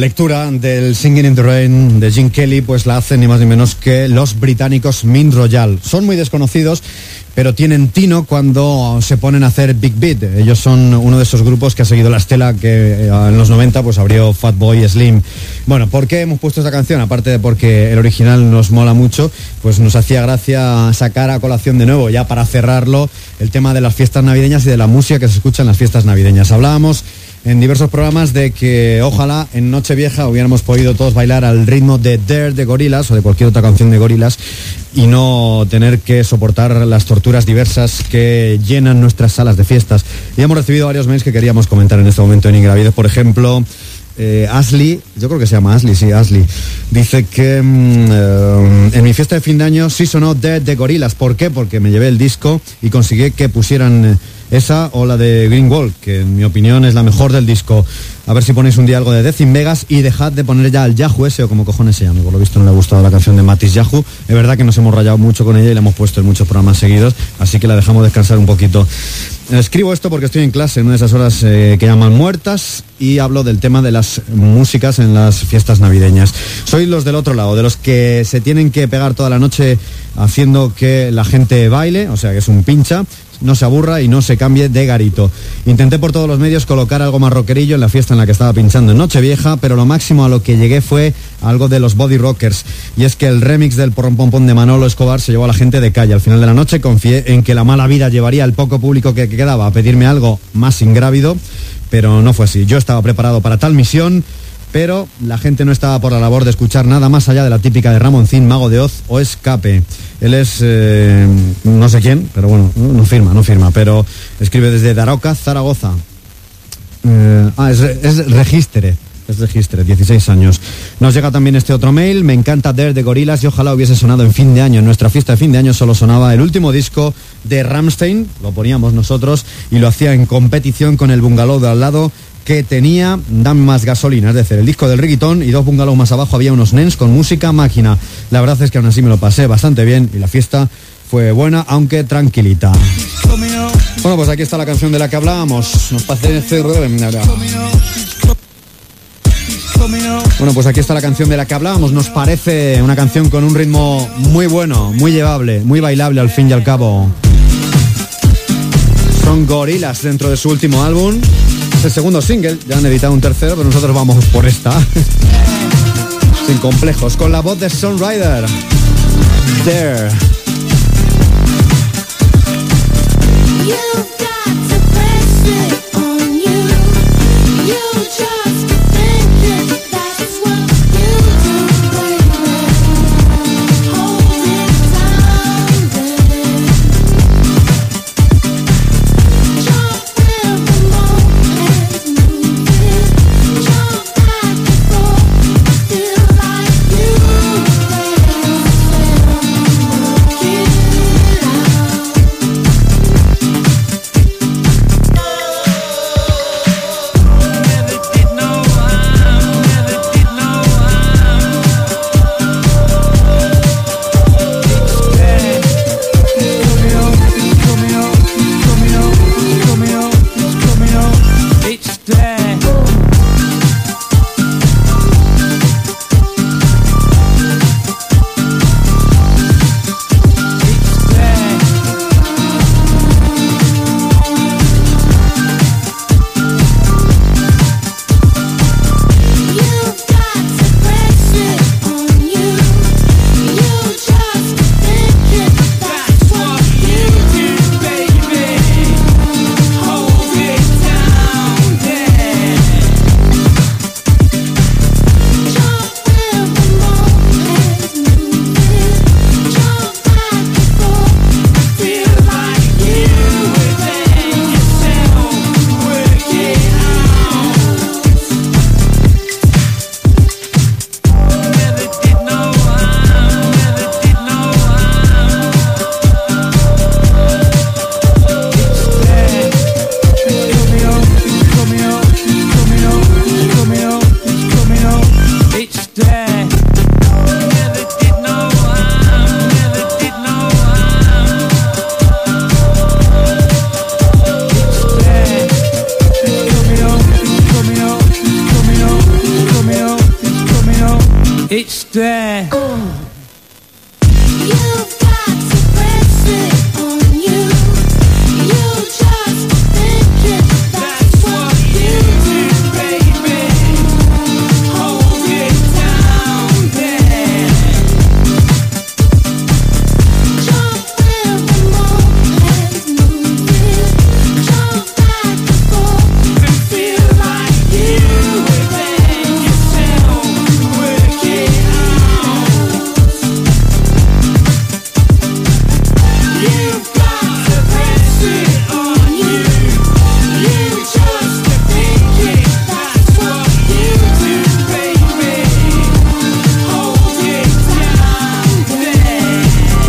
lectura del Singing in the Rain de Gene Kelly pues la hacen ni más ni menos que los británicos Mint Royal. Son muy desconocidos, pero tienen tino cuando se ponen a hacer Big Beat. Ellos son uno de esos grupos que ha seguido la estela que en los noventa pues abrió Fatboy Slim. Bueno, ¿por qué hemos puesto esta canción? Aparte de porque el original nos mola mucho, pues nos hacía gracia sacar a colación de nuevo, ya para cerrarlo, el tema de las fiestas navideñas y de la música que se escucha en las fiestas navideñas. Hablábamos en diversos programas de que ojalá en Nochevieja hubiéramos podido todos bailar al ritmo de Dare de Gorillaz o de cualquier otra canción de Gorillaz y no tener que soportar las torturas diversas que llenan nuestras salas de fiestas. Y hemos recibido varios mails que queríamos comentar en este momento en Ingravides. Por ejemplo, eh, Ashley, yo creo que se llama Ashley, sí, Ashley, dice que mm, eh, en mi fiesta de fin de año sí sonó Dare de Gorillaz. ¿Por qué? Porque me llevé el disco y conseguí que pusieran eh, esa o la de Green Wall, que en mi opinión es la mejor del disco. A ver si ponéis un día algo de Death in Vegas y dejad de poner ya al Yahoo ese o como cojones se llame. Por lo visto no le ha gustado la canción de Matis Yahoo. Es verdad que nos hemos rayado mucho con ella y la hemos puesto en muchos programas seguidos, así que la dejamos descansar un poquito. Escribo esto porque estoy en clase en una de esas horas eh, que llaman muertas y hablo del tema de las músicas en las fiestas navideñas. Soy los del otro lado, de los que se tienen que pegar toda la noche haciendo que la gente baile, o sea que es un pincha, no se aburra y no se cambie de garito. Intenté por todos los medios colocar algo más rockerillo en la fiesta en la que estaba pinchando en Nochevieja, pero lo máximo a lo que llegué fue algo de los Body Rockers, y es que el remix del Porrón Pom Pom de Manolo Escobar se llevó a la gente de calle. Al final de la noche confié en que la mala vida llevaría al poco público que quedaba a pedirme algo más ingrávido, pero no fue así. Yo estaba preparado para tal misión, pero la gente no estaba por la labor de escuchar nada más allá de la típica de Ramoncín, Mago de Oz o Escape. Él es, eh, no sé quién, pero bueno, no firma, no firma, pero escribe desde Daroca, Zaragoza. Eh, ah, es, es Registre, es Registre, dieciséis años. Nos llega también este otro mail: me encanta Dare de Gorillaz y ojalá hubiese sonado en fin de año. En nuestra fiesta de fin de año solo sonaba el último disco de Rammstein, lo poníamos nosotros y lo hacía en competición con el bungalow de al lado, que tenía Dame Más Gasolina, es decir, el disco del reggaetón, y dos bungalows más abajo había unos nens con música máquina. La verdad es que aún así me lo pasé bastante bien y la fiesta fue buena, aunque tranquilita. Bueno, pues aquí está la canción de la que hablábamos. Nos parece... Bueno, pues aquí está la canción de la que hablábamos. Nos parece una canción con un ritmo muy bueno, muy llevable, muy bailable al fin y al cabo. Son Gorillaz dentro de su último álbum. Es el segundo single, ya han editado un tercero, pero nosotros vamos por esta. Sin complejos, con la voz de Son Ryder. There. baby. You've got to press it on you. You just think it, that's what you do, baby. Hold it down there. Jump with the moment, move it. Jump back and forth and feel like you within yourself. Work it out. You've got to press it on you. You just think it, that's what you do, baby. Hold it down there.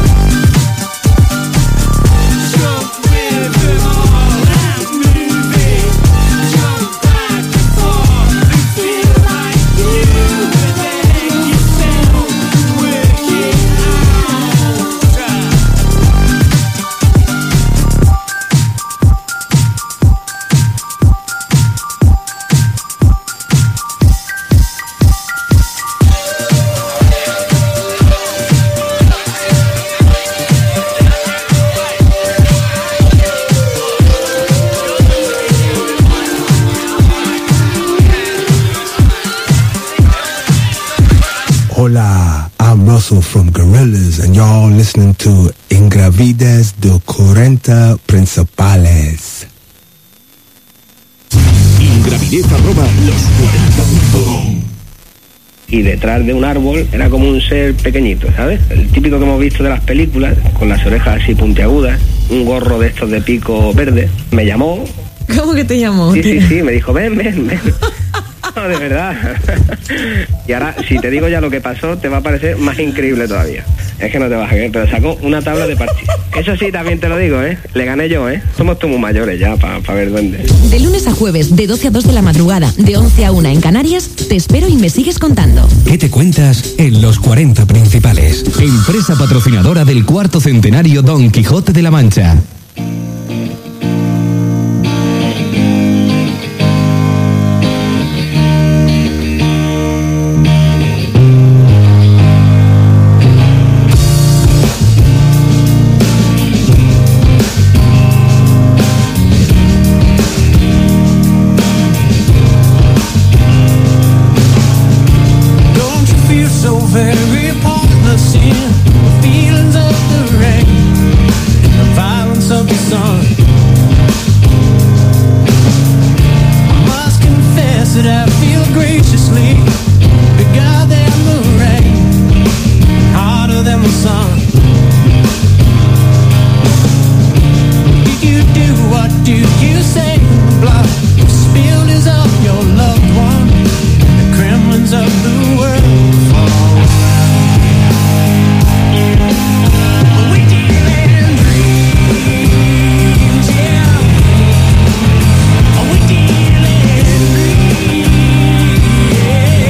Jump with them all and move it. Jump back and forth and feel like you within yourself. Work it out. Hola, I'm Russell from Gorillaz, and y'all listening to Ingravides de cuarenta Principales. Ingravidez arroba los cuarenta punto com. Y detrás de un árbol era como un ser pequeñito, ¿sabes? El típico que hemos visto de las películas, con las orejas así puntiagudas, un gorro de estos de pico verde. Me llamó. ¿Cómo que te llamó? Sí, sí, sí, me dijo, ven, ven, ven. No, de verdad. Y ahora, si te digo ya lo que pasó, te va a parecer más increíble todavía. Es que no te vas a creer, pero sacó una tabla de parchís. Eso sí, también te lo digo, ¿eh? Le gané yo, ¿eh? Somos todos muy mayores ya para pa ver dónde. De lunes a jueves, de doce a dos de la madrugada, de once a una en Canarias, te espero y me sigues contando. ¿Qué te cuentas en los cuarenta Principales? Empresa patrocinadora del cuarto centenario Don Quijote de la Mancha. Don't you feel so very heartless in the feelings of the rain and the violence of the sun? I must confess that I feel graciously bigger than the rain, harder than the sun. Did you do, what did you say? The blood spilled is of your loved one, and the Kremlins of the world fall. We deal in dreams, yeah. We deal in dreams, yeah.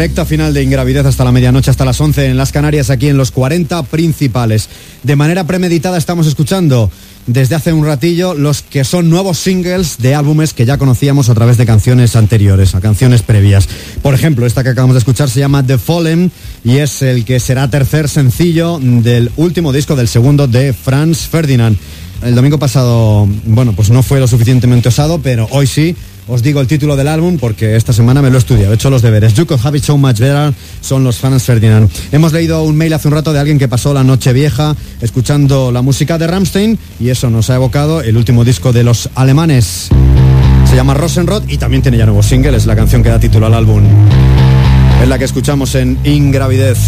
recta final de Ingravidez hasta la medianoche, hasta las once en las Canarias, aquí en los cuarenta principales. De manera premeditada estamos escuchando desde hace un ratillo los que son nuevos singles de álbumes que ya conocíamos a través de canciones anteriores, a canciones previas. Por ejemplo, esta que acabamos de escuchar se llama The Fallen y es el que será tercer sencillo del último disco, del segundo, de Franz Ferdinand. El domingo pasado, bueno, pues no fue lo suficientemente osado, pero hoy sí. Os digo el título del álbum porque esta semana me lo he estudiado, he hecho los deberes. You Could Have It So Much Better son los Franz Ferdinand. Hemos leído un mail hace un rato de alguien que pasó la noche vieja escuchando la música de Rammstein y eso nos ha evocado el último disco de los alemanes. Se llama Rosenrod y también tiene ya nuevos singles, la canción que da título al álbum. Es la que escuchamos en Ingravidez.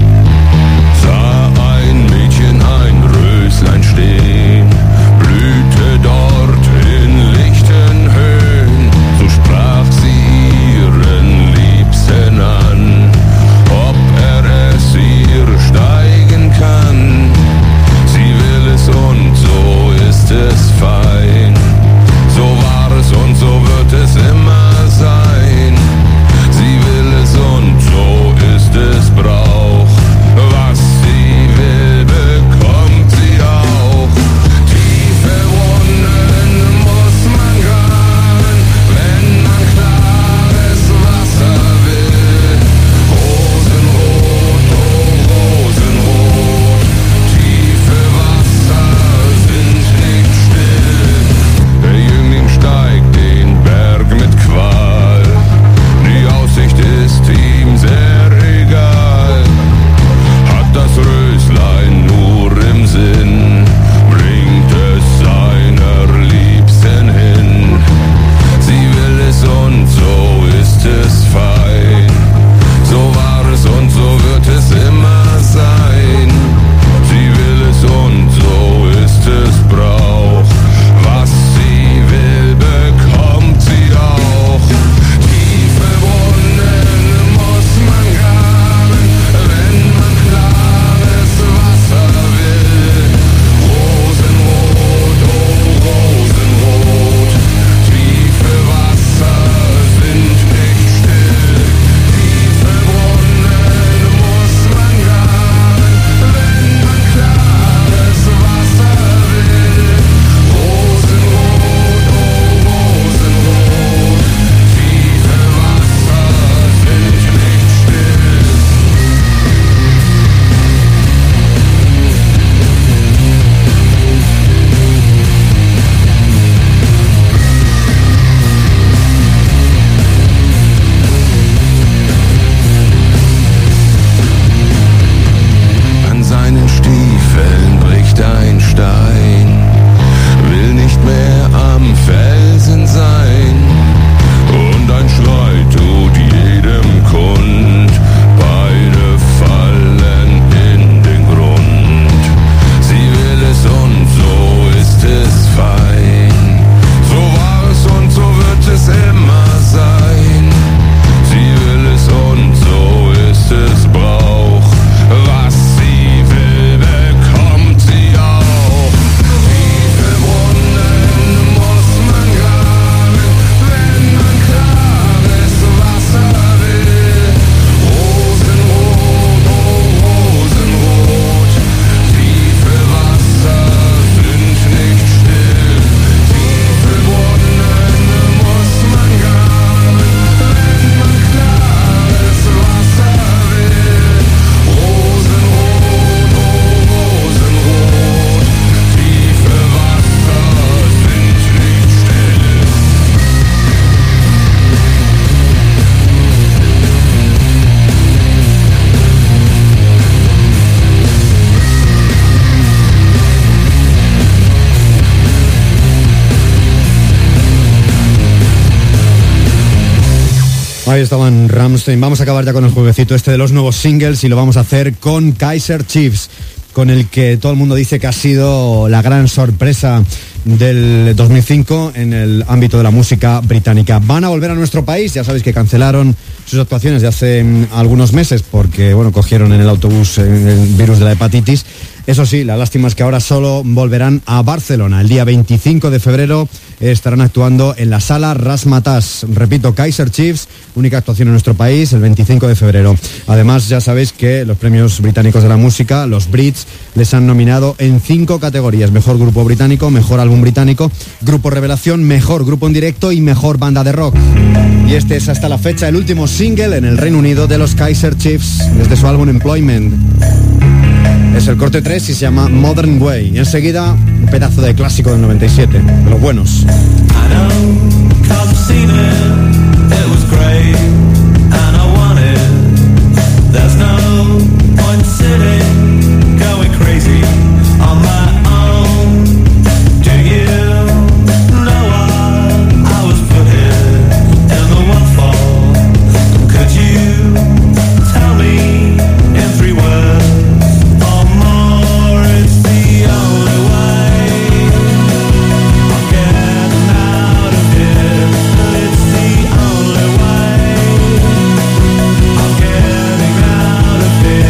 Sah ein Mädchen ein Röslein stehen, blühte dort in lichten Höhen, so sprach sie ihren Liebsten an, ob er es ihr steigen kann. Sie will es und so ist es fein, so war es und so wird es immer sein. Sie will es und so ist es Brauch, was sie will, bekommt sie auch. Tiefe Wunden muss man graben, wenn man klares Wasser will. Rosenrot, oh Rosenrot, tiefe Wasser sind nicht still. Der Jüngling steigt den Berg mit Qual, die Aussicht ist ihm sehr egal. Hat das Röslein nur im Sinn, bringt es seiner Liebsten hin. Sie will es und so ist es fein, so war es und so wird es immer sein. Sie will es und so ist es Brauch, was sie will, bekommt sie auch. Tiefe Wunden muss man graben, wenn man klares Wasser will. Rosenrot, oh Rosenrot, tiefe Wasser sind nicht still. Tiefe Wunden muss man graben, wenn man klares Wasser will. Rosenrot, oh Rosenrot, tiefe Wasser sind nicht still. An seinen Stiefeln bricht ein Stein, will nicht mehr am Felsen sein. Und ein Schrei tut jedem kund, beide fallen in den Grund. Sie will es und so ist es fein, so war es und so wird es immer sein. Sie will es und so ist es Brauch, was sie will, bekommt sie auch. Tiefe Wunden muss man graben, wenn man klares Wasser will. Rosenrot, oh Rosenrot, tiefe Wasser sind nicht still. Tiefe Wunden muss man graben, wenn man klares Wasser will. Rosenrot, oh Rosenrot, tiefe Wasser sind nicht still. Ahí estaban Rammstein. Vamos a acabar ya con el jueguecito este de los nuevos singles y lo vamos a hacer con Kaiser Chiefs, con el que todo el mundo dice que ha sido la gran sorpresa del dos mil cinco en el ámbito de la música británica. Van a volver a nuestro país, ya sabéis que cancelaron sus actuaciones de hace mm, algunos meses porque, bueno, cogieron en el autobús eh, el virus de la hepatitis. Eso sí, la lástima es que ahora solo volverán a Barcelona. El día veinticinco de febrero estarán actuando en la sala Razzmatazz. Repito, Kaiser Chiefs, única actuación en nuestro país, el veinticinco de febrero. Además, ya sabéis que los premios británicos de la música, los Brits, les han nominado en cinco categorías: mejor grupo británico, mejor álbum británico, grupo revelación, mejor grupo en directo y mejor banda de rock. Y este es hasta la fecha el último single en el Reino Unido de los Kaiser Chiefs desde su álbum Employment. Es el corte tres y se llama Modern Way. Y enseguida, un pedazo de clásico del noventa y siete, de los buenos. Getting out of here.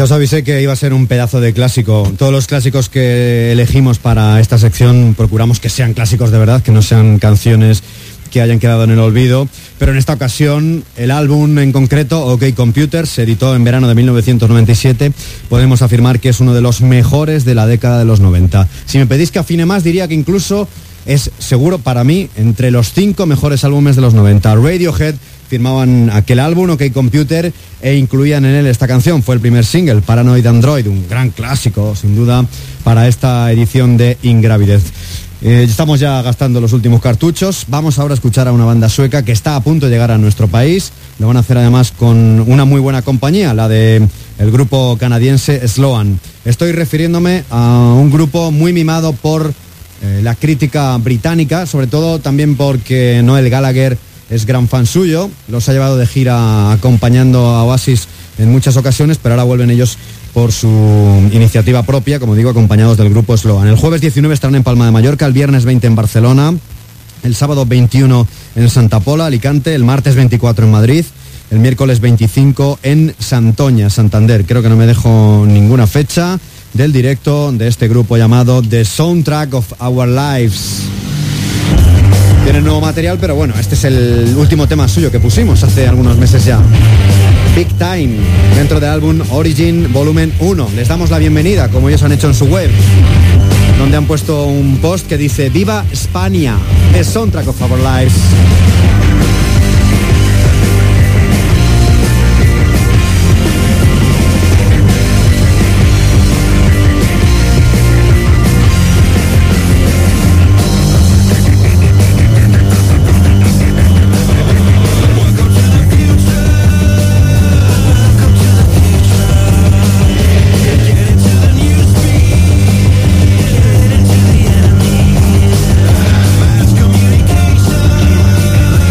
Ya os avisé que iba a ser un pedazo de clásico. Todos los clásicos que elegimos para esta sección procuramos que sean clásicos de verdad, que no sean canciones que hayan quedado en el olvido, pero en esta ocasión el álbum en concreto, OK Computer, se editó en verano de mil novecientos noventa y siete. Podemos afirmar que es uno de los mejores de la década de los noventa. Si me pedís que afine más, diría que incluso es seguro para mí entre los cinco mejores álbumes de los noventa. Radiohead firmaban aquel álbum, OK Computer, e incluían en él esta canción. Fue el primer single, Paranoid Android, un gran clásico sin duda para esta edición de Ingravidez. Eh, estamos ya gastando los últimos cartuchos. Vamos ahora a escuchar a una banda sueca que está a punto de llegar a nuestro país. Lo van a hacer además con una muy buena compañía, la de el grupo canadiense Sloan. Estoy refiriéndome a un grupo muy mimado por eh, la crítica británica, sobre todo también porque Noel Gallagher es gran fan suyo. Los ha llevado de gira acompañando a Oasis en muchas ocasiones, pero ahora vuelven ellos por su iniciativa propia, como digo, acompañados del grupo Sloan. El jueves diecinueve estarán en Palma de Mallorca, el viernes veinte en Barcelona, el sábado veintiuno en Santa Pola, Alicante, el martes veinticuatro en Madrid, el miércoles veinticinco en Santoña, Santander. Creo que no me dejo ninguna fecha del directo de este grupo llamado The Soundtrack of Our Lives. Tiene nuevo material, pero bueno, este es el último tema suyo que pusimos hace algunos meses ya. Big Time, dentro del álbum Origin Volumen uno. Les damos la bienvenida, como ellos han hecho en su web, donde han puesto un post que dice Viva España, The Soundtrack of Our Lives. Communication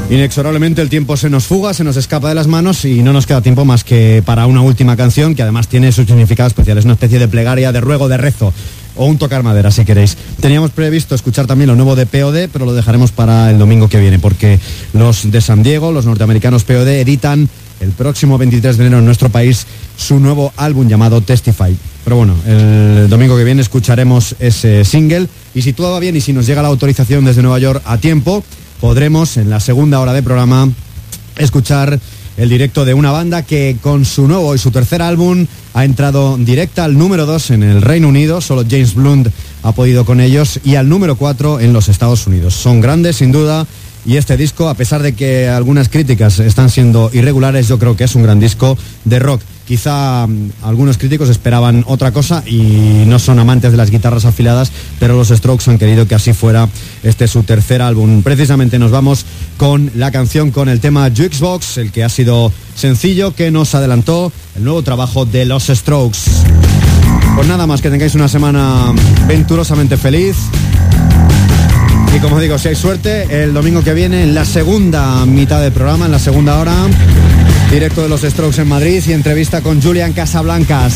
Inexorablemente el tiempo se nos fuga, se nos escapa de las manos y no nos queda tiempo más que para una última canción que además tiene su significado especial. Es una especie de plegaria, de ruego, de rezo o un tocar madera si queréis. Teníamos previsto escuchar también lo nuevo de P O D, pero lo dejaremos para el domingo que viene porque los de San Diego, los norteamericanos P O D, editan el próximo veintitrés de enero en nuestro país su nuevo álbum llamado Testify. Pero bueno, el domingo que viene escucharemos ese single y si todo va bien y si nos llega la autorización desde Nueva York a tiempo, podremos en la segunda hora de programa escuchar el directo de una banda que con su nuevo y su tercer álbum ha entrado directa al número dos en el Reino Unido, solo James Blunt ha podido con ellos, y al número cuatro en los Estados Unidos. Son grandes sin duda y este disco, a pesar de que algunas críticas están siendo irregulares, yo creo que es un gran disco de rock. Quizá um, algunos críticos esperaban otra cosa y no son amantes de las guitarras afiladas, pero los Strokes han querido que así fuera este su tercer álbum. Precisamente nos vamos con la canción, con el tema Jukebox, el que ha sido sencillo, que nos adelantó el nuevo trabajo de los Strokes. Pues nada más, que tengáis una semana venturosamente feliz. Y como digo, si hay suerte, el domingo que viene, en la segunda mitad del programa, en la segunda hora, directo de los Strokes en Madrid y entrevista con Julian Casablancas.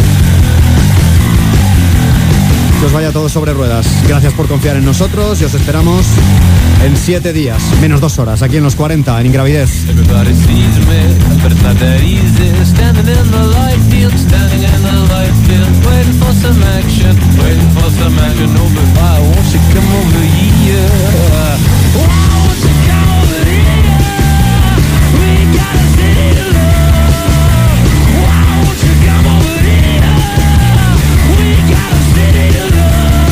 Que os vaya todo sobre ruedas. Gracias por confiar en nosotros y os esperamos en siete días, menos dos horas, aquí en los cuarenta, en Ingravidez. Everybody sees me, but it's not that easy. Standing in the light field, standing in the light field, waiting for some action, waiting for some action. Over, why won't you come over here? Why won't you come over here? We got a city to love. Why won't you come over here? We got a city to love.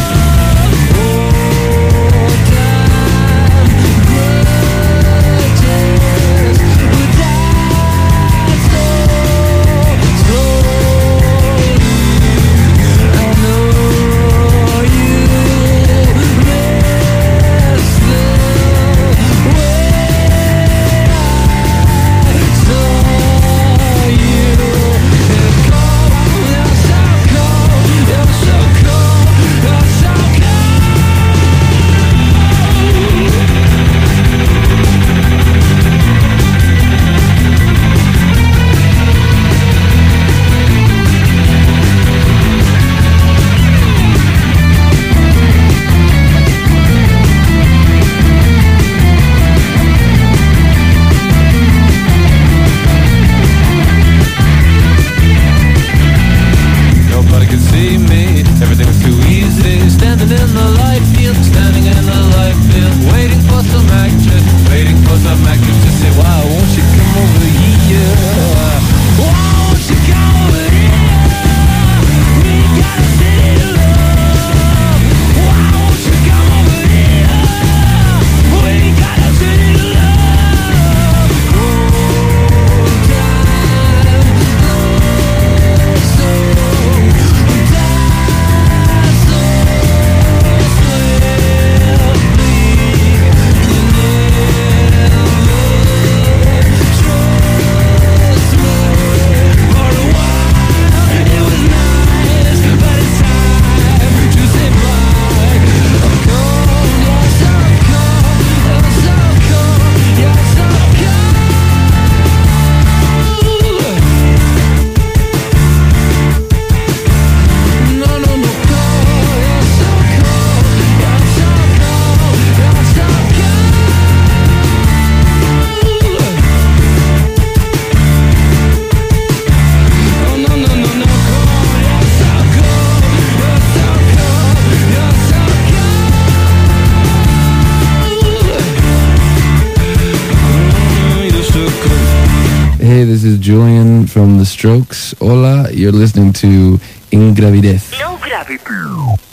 Hey, this is Julian from The Strokes. Hola, you're listening to Ingravidez. No gravity.